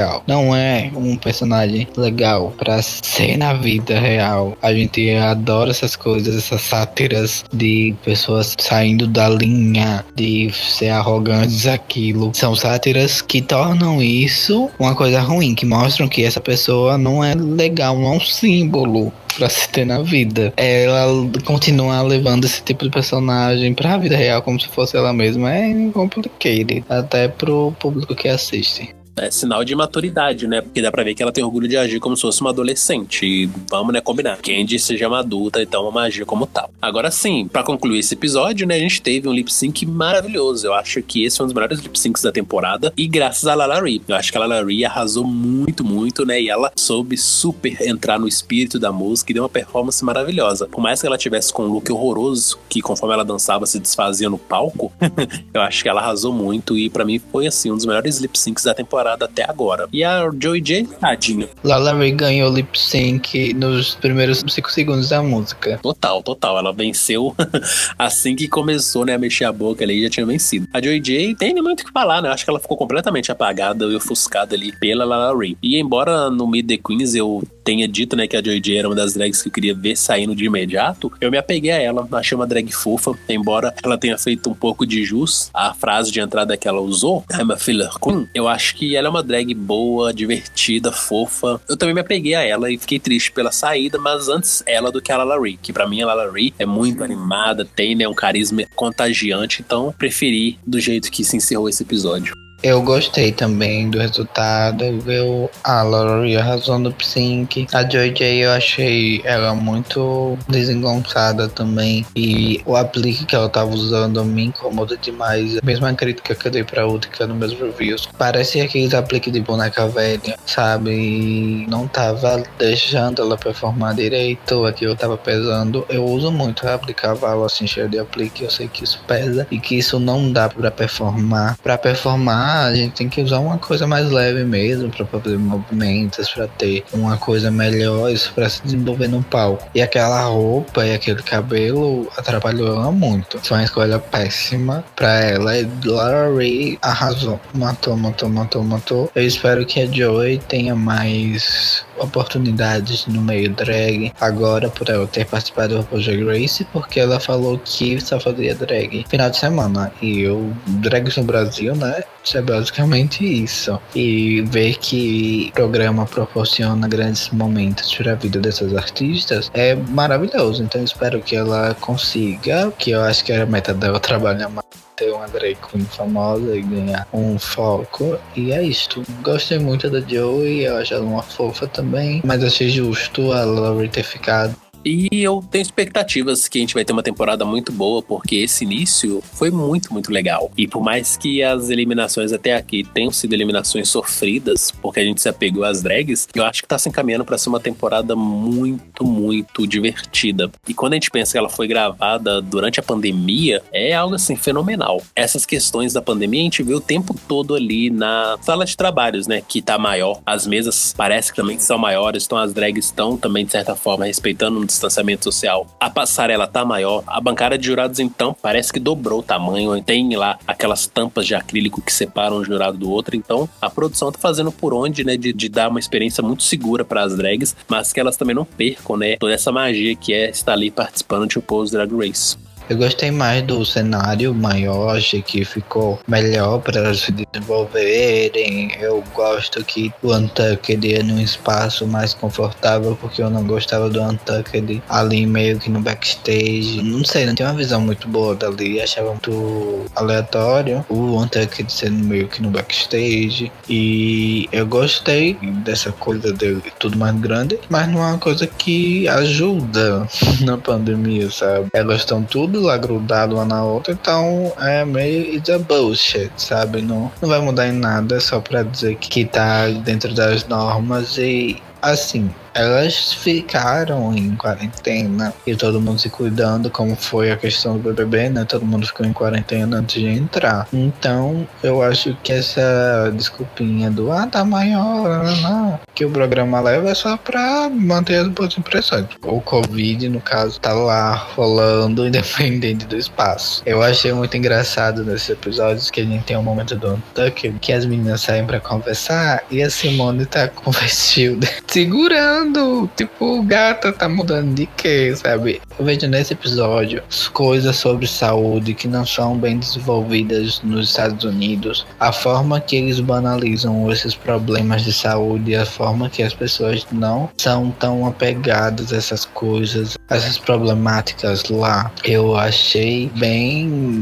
legal. Não é um personagem legal pra ser na vida real. A gente adora essas coisas, essas sátiras de pessoas saindo da linha, de ser arrogantes, aquilo. São sátiras que tornam isso uma coisa ruim, que mostram que essa pessoa não é legal, não é um símbolo pra se ter na vida. Ela continua levando esse tipo de personagem pra vida real como se fosse ela mesma. É complicated, até pro público que assiste. É sinal de maturidade, né? Porque dá pra ver que ela tem orgulho de agir como se fosse uma adolescente. E vamos, né, combinar. Candy seja uma adulta, então vamos agir como tal. Agora sim, pra concluir esse episódio, né, a gente teve um lip sync maravilhoso. Eu acho que esse foi um dos melhores lip syncs da temporada. E graças a LaLaRi. Eu acho que a LaLaRi arrasou muito, muito, né? E ela soube super entrar no espírito da música e deu uma performance maravilhosa. Por mais que ela tivesse com um look horroroso, que conforme ela dançava se desfazia no palco, eu acho que ela arrasou muito. E pra mim foi, assim, um dos melhores lip syncs da temporada até agora. E a Joey J, tadinha. LaLaRi ganhou lip sync nos primeiros cinco segundos da música. Total, total. Ela venceu assim que começou, né, a mexer a boca ali, já tinha vencido. A Joey J tem nem muito o que falar, né? Eu acho que ela ficou completamente apagada e ofuscada ali pela LaLaRi. E embora no Meet the Queens eu tenha dito, né, que a Joey J era uma das drags que eu queria ver saindo de imediato, eu me apeguei a ela, achei uma drag fofa, embora ela tenha feito um pouco de jus à frase de entrada que ela usou, I'm a filler queen, eu acho que ela é uma drag boa, divertida, fofa. Eu também me apeguei a ela e fiquei triste pela saída, mas antes ela do que a LaLaRi, que pra mim a LaLaRi é muito animada, tem, né, um carisma contagiante, então preferi do jeito que se encerrou esse episódio. Eu gostei também do resultado. Eu, a LaLaRi arrasou no lip sync. A Joey J eu achei ela muito desengonçada também. E o aplique que ela tava usando me incomoda demais. A mesma crítica que eu dei pra Utica nos meus reviews. Parece aqueles apliques de boneca velha, sabe? E não tava deixando ela performar direito. Aqui eu tava pesando. Eu uso muito aplique cavalo assim, cheio de aplique. Eu sei que isso pesa e que isso não dá pra performar. Pra performar a gente tem que usar uma coisa mais leve mesmo pra fazer movimentos, pra ter uma coisa melhor, isso pra se desenvolver no palco. E aquela roupa e aquele cabelo atrapalhou ela muito. Foi uma escolha péssima pra ela. E LaLaRi arrasou. Matou, matou, matou, matou. Eu espero que a Joey tenha mais oportunidades no meio drag agora, por ela ter participado do RuPaul's Drag Race, porque ela falou que só fazia drag final de semana. E eu, drags no Brasil, né? Isso é basicamente isso. E ver que o programa proporciona grandes momentos para a vida dessas artistas é maravilhoso. Então eu espero que ela consiga, que eu acho que a meta dela trabalhar mais, ter uma drag queen famosa e ganhar um foco. E é isto. Gostei muito da Joey, eu acho ela uma fofa também, mas achei justo a LaLaRi ter ficado. E eu tenho expectativas que a gente vai ter uma temporada muito boa, porque esse início foi muito, muito legal. E por mais que as eliminações até aqui tenham sido eliminações sofridas, porque a gente se apegou às drags, eu acho que tá se encaminhando pra ser uma temporada muito, muito divertida. E quando a gente pensa que ela foi gravada durante a pandemia, é algo assim fenomenal. Essas questões da pandemia a gente vê o tempo todo ali na sala de trabalhos, né, que tá maior. As mesas parece que também são maiores, então as drags estão também, de certa forma, respeitando um distanciamento social. A passarela tá maior. A bancada de jurados, então, parece que dobrou o tamanho. Tem lá aquelas tampas de acrílico que separam um jurado do outro. Então, a produção tá fazendo por onde, né, de, de dar uma experiência muito segura para as drags, mas que elas também não percam, né, toda essa magia que é estar ali participando de RuPaul's Drag Race. Eu gostei mais do cenário maior, achei que ficou melhor para elas se desenvolverem. Eu gosto que o Untucked é num espaço mais confortável, porque eu não gostava do Untucked ali meio que no backstage. Não sei, não tem uma visão muito boa dali, achava muito aleatório o Untucked sendo meio que no backstage. E eu gostei dessa coisa de tudo mais grande, mas não é uma coisa que ajuda na pandemia, sabe? Elas estão tudo lá grudado uma na outra, então é meio it's a bullshit, sabe? Não, não vai mudar em nada, só pra dizer que, que tá dentro das normas. E assim, elas ficaram em quarentena e todo mundo se cuidando, como foi a questão do B B B, né? Todo mundo ficou em quarentena antes de entrar. Então, eu acho que essa desculpinha do ah, tá maior, não, que o programa leva é só pra manter as boas impressões. O Covid, no caso, tá lá rolando independente do espaço. Eu achei muito engraçado nesses episódios que a gente tem um momento do Untucker que as meninas saem pra conversar e a Simone tá com o vestido segurando. Tipo, gata, tá mudando de quê, sabe? Eu vejo nesse episódio coisas sobre saúde que não são bem desenvolvidas nos Estados Unidos. A forma que eles banalizam esses problemas de saúde, a forma que as pessoas não são tão apegadas a essas coisas, essas problemáticas lá, eu achei bem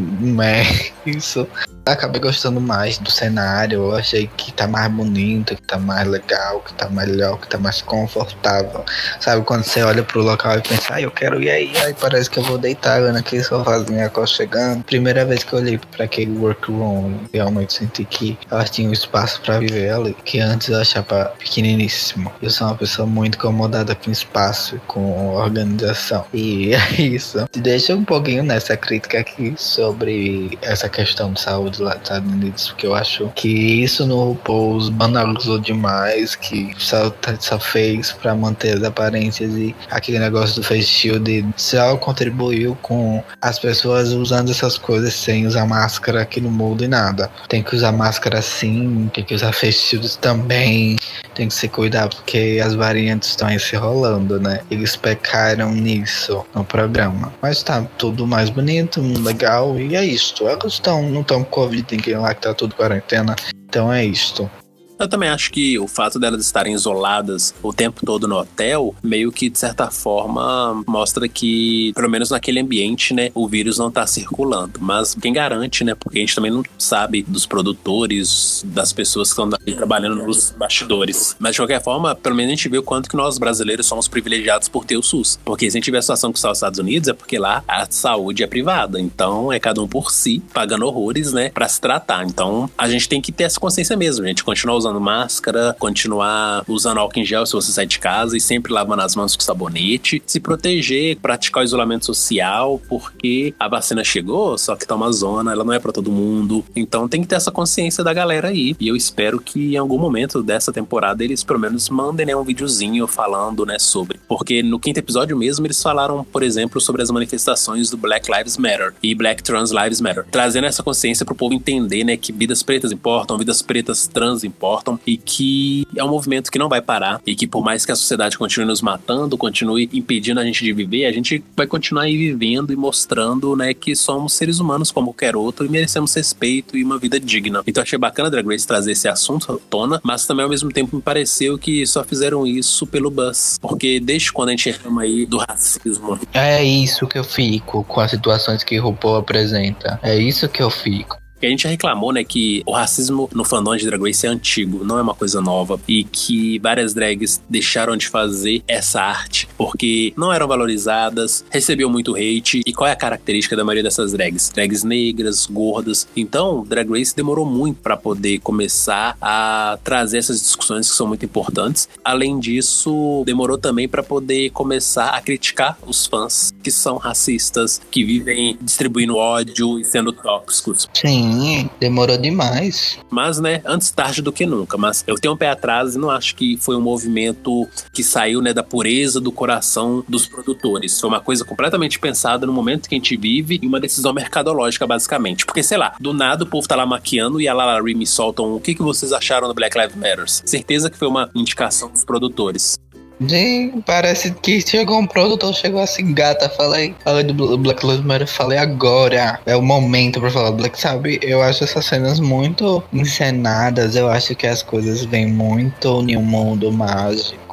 meh, isso. Acabei gostando mais do cenário, eu achei que tá mais bonito, que tá mais legal, que tá melhor, que tá mais confortável. Sabe, quando você olha pro local e pensa, ah, eu quero ir aí, aí parece que eu vou deitar naquele sofazinho aconchegando. Primeira vez que eu olhei pra aquele workroom, realmente senti que elas tinham espaço pra viver ali, que antes eu achava pequeniníssimo. Eu sou uma pessoa muito incomodada com espaço e com organização. E é isso. Deixa um pouquinho nessa crítica aqui sobre essa questão de saúde lá dos Estados Unidos, porque eu acho que isso no RuPaul's banalizou demais, que só, só fez pra manter as aparências, e aquele negócio do face shield só contribuiu com as pessoas usando essas coisas sem usar máscara, que não muda em nada. Tem que usar máscara sim, tem que usar face shields também, tem que se cuidar porque as variantes estão aí se rolando, né? Eles pecaram nisso no programa, mas tá tudo mais bonito, legal, e é isto. Elas estão, não estão com Covid, ninguém lá que tá tudo quarentena, então é isto. Eu também acho que o fato delas estarem isoladas o tempo todo no hotel, meio que, de certa forma, mostra que, pelo menos naquele ambiente, né, o vírus não tá circulando. Mas quem garante, né, porque a gente também não sabe dos produtores, das pessoas que estão trabalhando nos bastidores. Mas, de qualquer forma, pelo menos a gente vê o quanto que nós, brasileiros, somos privilegiados por ter o SUS. Porque se a gente tiver a situação que está nos Estados Unidos, é porque lá a saúde é privada. Então, é cada um por si, pagando horrores, né, pra se tratar. Então, a gente tem que ter essa consciência mesmo, a gente continuar usando usando máscara, continuar usando álcool em gel se você sai de casa e sempre lavando as mãos com sabonete, se proteger, praticar o isolamento social, porque a vacina chegou, só que tá uma zona, ela não é pra todo mundo, então tem que ter essa consciência da galera aí, e eu espero que em algum momento dessa temporada eles pelo menos mandem, né, um videozinho falando, né, sobre, porque no quinto episódio mesmo eles falaram, por exemplo, sobre as manifestações do Black Lives Matter e Black Trans Lives Matter, trazendo essa consciência pro povo entender, né, que vidas pretas importam, vidas pretas trans importam, e que é um movimento que não vai parar, e que por mais que a sociedade continue nos matando, continue impedindo a gente de viver, a gente vai continuar aí vivendo e mostrando, né, que somos seres humanos como qualquer outro e merecemos respeito e uma vida digna. Então achei bacana a Drag Race trazer esse assunto à tona, mas também ao mesmo tempo me pareceu que só fizeram isso pelo buzz, porque desde quando a gente reclama aí do racismo. É isso que eu fico com as situações que o RuPaul apresenta, é isso que eu fico. Que a gente já reclamou, né, que o racismo no fandom de Drag Race é antigo, não é uma coisa nova, e que várias drags deixaram de fazer essa arte porque não eram valorizadas, recebiam muito hate. E qual é a característica da maioria dessas drags? Drags negras, gordas. Então, Drag Race demorou muito para poder começar a trazer essas discussões que são muito importantes. Além disso, demorou também para poder começar a criticar os fãs que são racistas, que vivem distribuindo ódio e sendo tóxicos. Sim. Demorou demais. Mas, né, antes tarde do que nunca. Mas eu tenho um pé atrás e não acho que foi um movimento que saiu, né, da pureza do coração dos produtores. Foi uma coisa completamente pensada no momento que a gente vive e uma decisão mercadológica, basicamente. Porque, sei lá, do nada o povo tá lá maquiando e a Lala Ri me soltam o que, que vocês acharam do Black Lives Matter. Certeza que foi uma indicação dos produtores. Sim, parece que chegou um produtor, chegou assim, gata, falei, falei do Black Lives Matter, falei agora, é o momento pra falar do Black, sabe? Eu acho essas cenas muito encenadas, eu acho que as coisas vêm muito em um mundo mágico,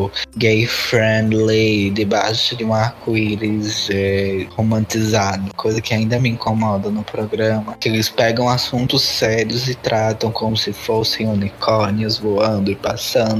gay friendly, debaixo de um arco-íris é, romantizado, coisa que ainda me incomoda no programa, que eles pegam assuntos sérios e tratam como se fossem unicórnios voando e passando,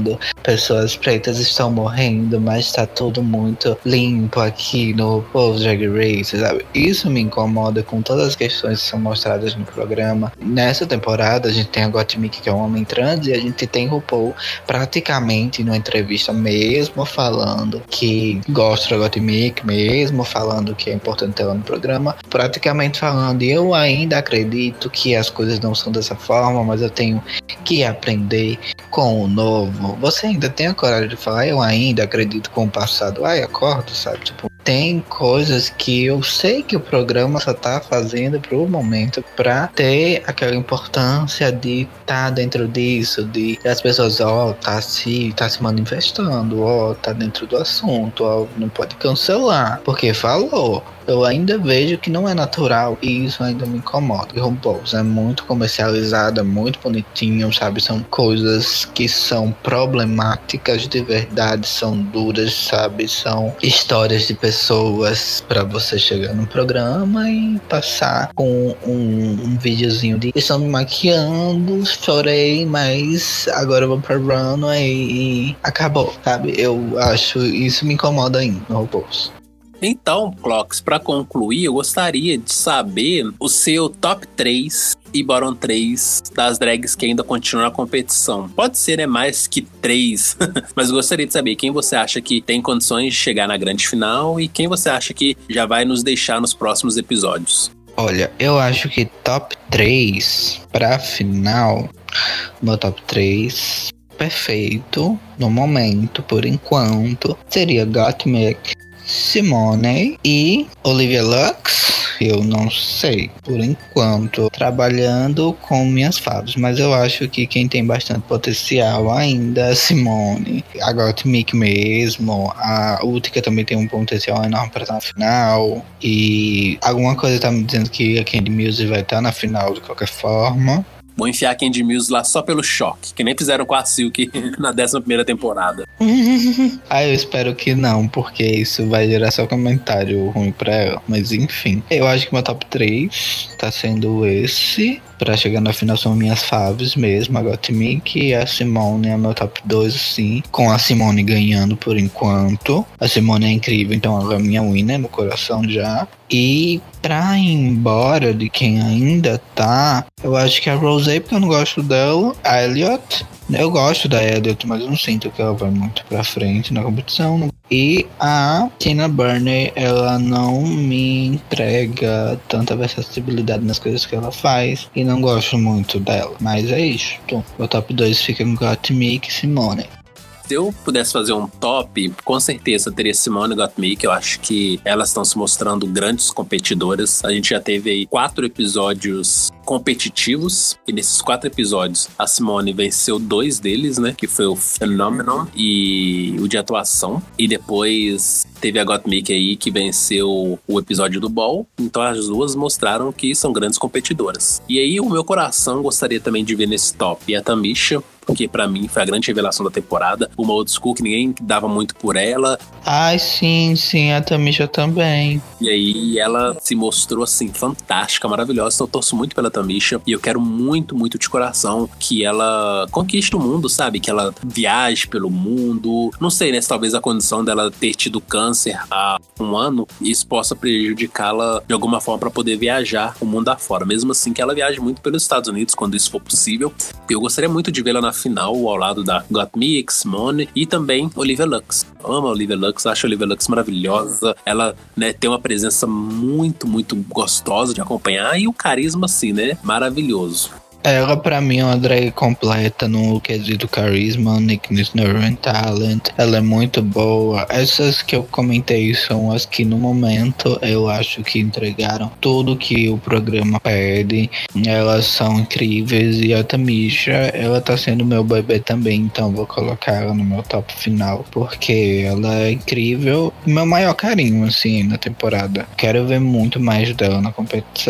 pessoas pretas estão morrendo, mas tá tudo muito limpo aqui no RuPaul's Drag Race, sabe? Isso me incomoda com todas as questões que são mostradas no programa. Nessa temporada a gente tem a Gottmik, que é um homem trans, e a gente tem RuPaul praticamente numa entrevista mesmo falando que gosta da Gottmik, mesmo falando que é importante ela no programa, praticamente falando, e eu ainda acredito que as coisas não são dessa forma, mas eu tenho que aprender com o novo. Você ainda tem a coragem de falar, eu ainda acredito com o passado. Ai, acordo, sabe? Tipo, tem coisas que eu sei que o programa só tá fazendo pro momento pra ter aquela importância de estar tá dentro disso, de as pessoas, ó, oh, tá se, tá se manifestando, ó, oh, tá dentro do assunto, ó, oh, não pode cancelar, porque falou. Eu ainda vejo que não é natural e isso ainda me incomoda. E RuPaul's é muito comercializada, muito bonitinho, sabe? São coisas que são problemáticas de verdade, são duras, sabe? São histórias de pessoas pra você chegar no programa e passar com um, um videozinho de estão me maquiando, chorei, mas agora eu vou pra runway e acabou, sabe? Eu acho isso me incomoda ainda no RuPaul's. Então, Clocks, pra concluir, eu gostaria de saber o seu top três e bottom três das drags que ainda continuam na competição. Pode ser, né, mais que três, mas gostaria de saber quem você acha que tem condições de chegar na grande final e quem você acha que já vai nos deixar nos próximos episódios. Olha, eu acho que top três pra final, meu top três perfeito no momento, por enquanto, seria Gottmik, Simone e Olivia Lux. Eu não sei, por enquanto, trabalhando com minhas favas, mas eu acho que quem tem bastante potencial ainda é a Simone, a Gottmik mesmo, a Utica também tem um potencial enorme para estar na final, e alguma coisa tá me dizendo que a Candy Muse vai estar na final de qualquer forma. Vou enfiar a Candy Muse lá só pelo choque, que nem fizeram com a Silk na décima primeira temporada. Ah, eu espero que não, porque isso vai gerar só comentário ruim pra ela. Mas enfim, eu acho que meu top três tá sendo esse. Pra chegar na final são minhas faves mesmo, a Gottmik e a Simone é meu top dois, sim. Com a Simone ganhando por enquanto. A Simone é incrível, então ela é minha winner no coração já. E pra ir embora de quem ainda tá, eu acho que a Rosé, porque eu não gosto dela. A Elliot, eu gosto da Elliot, mas eu não sinto que ela vai muito pra frente na competição. E a Tina Burner, ela não me entrega tanta versatilidade nas coisas que ela faz. E não gosto muito dela. Mas é isso. O top dois fica com Gottmik e Simone. Se eu pudesse fazer um top, com certeza teria Simone e Gottmik. Eu acho que elas estão se mostrando grandes competidoras. A gente já teve aí quatro episódios competitivos, e nesses quatro episódios a Simone venceu dois deles, né, que foi o Phenomenon e o de atuação, e depois teve a Gottmik aí que venceu o episódio do Ball. Então as duas mostraram que são grandes competidoras. E aí o meu coração gostaria também de ver nesse top a Tamisha, porque pra mim foi a grande revelação da temporada, uma old school que ninguém dava muito por ela. Ai, sim, sim, a Tamisha também. E aí ela se mostrou assim, fantástica, maravilhosa. Então eu torço muito pela Tamisha e eu quero muito, muito de coração que ela conquiste o mundo, sabe? Que ela viaje pelo mundo. Não sei, né? Se talvez a condição dela ter tido câncer há um ano, isso possa prejudicá-la de alguma forma para poder viajar o mundo afora. Mesmo assim, que ela viaje muito pelos Estados Unidos quando isso for possível. Eu gostaria muito de vê-la na final ao lado da Gottmik, Simone e também Olivia Lux. Eu amo a Olivia Lux, acho a Olivia Lux maravilhosa. Ela, né, tem uma presença muito, muito gostosa de acompanhar e o carisma, assim, né, maravilhoso. Ela, pra mim, é uma drag completa no quesito carisma, uniqueness, nerve, talent. Ela é muito boa. Essas que eu comentei são as que, no momento, eu acho que entregaram tudo que o programa pede. Elas são incríveis. E a Tamisha, ela tá sendo meu bebê também, então vou colocar ela no meu top final, porque ela é incrível. Meu maior carinho, assim, na temporada. Quero ver muito mais dela na competição.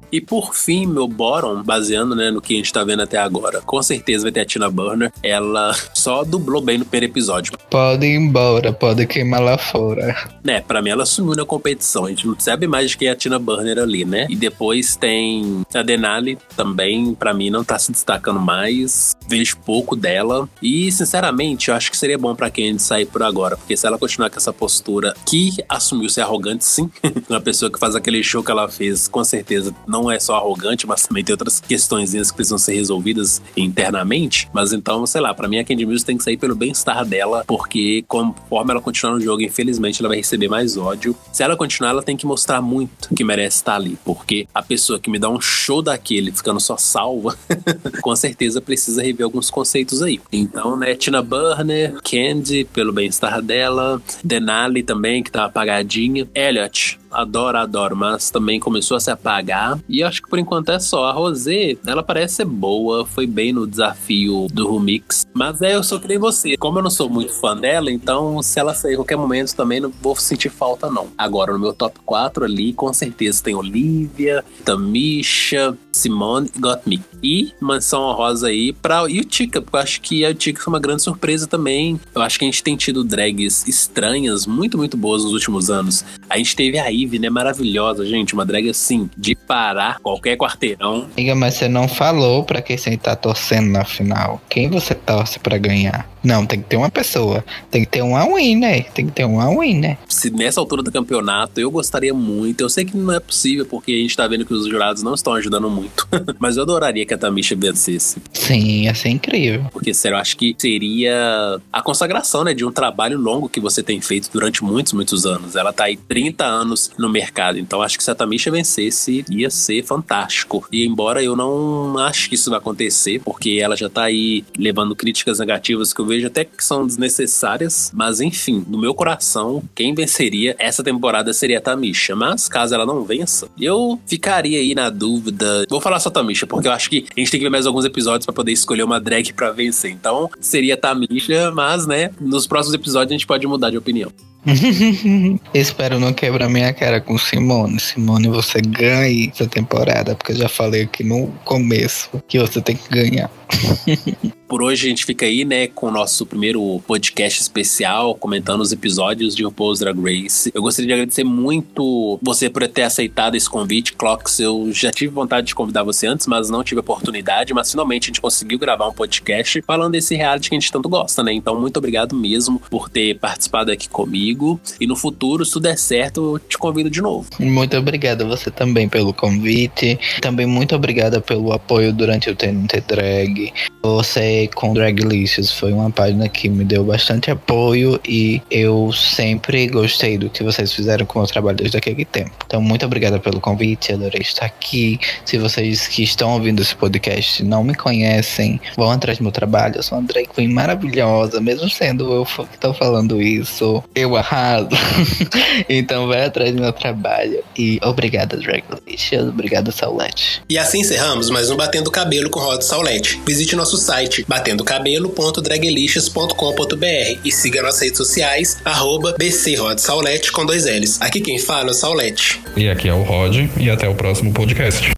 E por fim, meu bottom, baseando, né, no que a gente tá vendo até agora, com certeza vai ter a Tina Burner. Ela só dublou bem no primeiro episódio. Pode ir embora, pode queimar lá fora. Né, pra mim ela sumiu na competição. A gente não sabe mais de quem é a Tina Burner ali, né? E depois tem a Denali também, pra mim não tá se destacando mais. Vejo pouco dela. E, sinceramente, eu acho que seria bom pra Candy sair por agora. Porque se ela continuar com essa postura que assumiu ser arrogante, sim. Uma pessoa que faz aquele show que ela fez, com certeza, não é só arrogante, mas também tem outras questõezinhas que precisam ser resolvidas internamente. Mas então, sei lá, pra mim a Candy Muse tem que sair pelo bem-estar dela. Porque conforme ela continuar no jogo, infelizmente, ela vai receber mais ódio. Se ela continuar, ela tem que mostrar muito que merece estar ali. Porque a pessoa que me dá um show daquele ficando só salva, com certeza precisa rever alguns conceitos aí. Então, né, Tina Burner, Candy, pelo bem-estar dela, Denali também, que tá apagadinha, Elliot, adoro, adoro, mas também começou a se apagar. E acho que por enquanto é só. A Rosé, ela parece ser boa, foi bem no desafio do Rumix, mas é, eu sou que nem você. Como eu não sou muito fã dela, então se ela sair em qualquer momento também não vou sentir falta, não. Agora, no meu top quatro ali, com certeza tem Olivia, Tamisha, Simone e Gottmik. E Mansão Honrosa aí pra Utica, porque eu acho que a Utica foi uma grande surpresa também. Eu acho que a gente tem tido drags estranhas, muito, muito boas nos últimos anos. A gente teve a Ivy, né, maravilhosa, gente, uma drag assim, de parar qualquer quarteirão. Amiga, mas você não falou pra quem você tá torcendo na final. Quem você torce pra ganhar? Não, tem que ter uma pessoa. Tem que ter uma winner. Tem que ter uma winner. Se nessa altura do campeonato, eu gostaria muito. Eu sei que não é possível, porque a gente tá vendo que os jurados não estão ajudando muito. Mas eu adoraria que a Tamisha vencesse. Sim, ia ser incrível. Porque, sério, eu acho que seria a consagração, né, de um trabalho longo que você tem feito durante muitos, muitos anos. Ela tá aí trinta anos no mercado. Então, acho que se a Tamisha vencesse, ia ser fantástico. E embora eu não acho que isso vai acontecer, porque ela já tá aí levando críticas negativas que eu vejo até que são desnecessárias, mas enfim, no meu coração, quem venceria essa temporada seria a Tamisha. Mas caso ela não vença, eu ficaria aí na dúvida. Vou falar só Tamisha, porque eu acho que a gente tem que ver mais alguns episódios pra poder escolher uma drag pra vencer. Então, seria Tamisha, mas, né, nos próximos episódios a gente pode mudar de opinião. Espero não quebrar minha cara com Simone. Simone, você ganhe essa temporada, porque eu já falei aqui no começo que você tem que ganhar. Por hoje a gente fica aí, né, com o nosso primeiro podcast especial, comentando os episódios de RuPaul's Drag Race. Eu gostaria de agradecer muito você por ter aceitado esse convite, Clocks. Eu já tive vontade de convidar você antes, mas não tive oportunidade, mas finalmente a gente conseguiu gravar um podcast falando desse reality que a gente tanto gosta, né? Então, muito obrigado mesmo por ter participado aqui comigo. E no futuro, se tudo der certo, eu te convido de novo. Muito obrigado a você também pelo convite. Também muito obrigada pelo apoio durante o T N T Drag. Você com Draglicious foi uma página que me deu bastante apoio e eu sempre gostei do que vocês fizeram com o meu trabalho desde aquele tempo. Então, muito obrigada pelo convite, adorei estar aqui. Se vocês que estão ouvindo esse podcast não me conhecem, vão atrás do meu trabalho. Eu sou uma drag queen maravilhosa, mesmo sendo eu que estou falando isso, eu arraso. Então, vai atrás do meu trabalho. E obrigada, Draglicious. Obrigada, Saulete. E assim encerramos mais um Batendo Cabelo com Rod Saulete. Visite nosso site batendo cabelo ponto draglicious ponto com ponto b r e siga nossas redes sociais, arroba bcrodsaulete com dois L's. Aqui quem fala é o Saulete. E aqui é o Rod, e até o próximo podcast.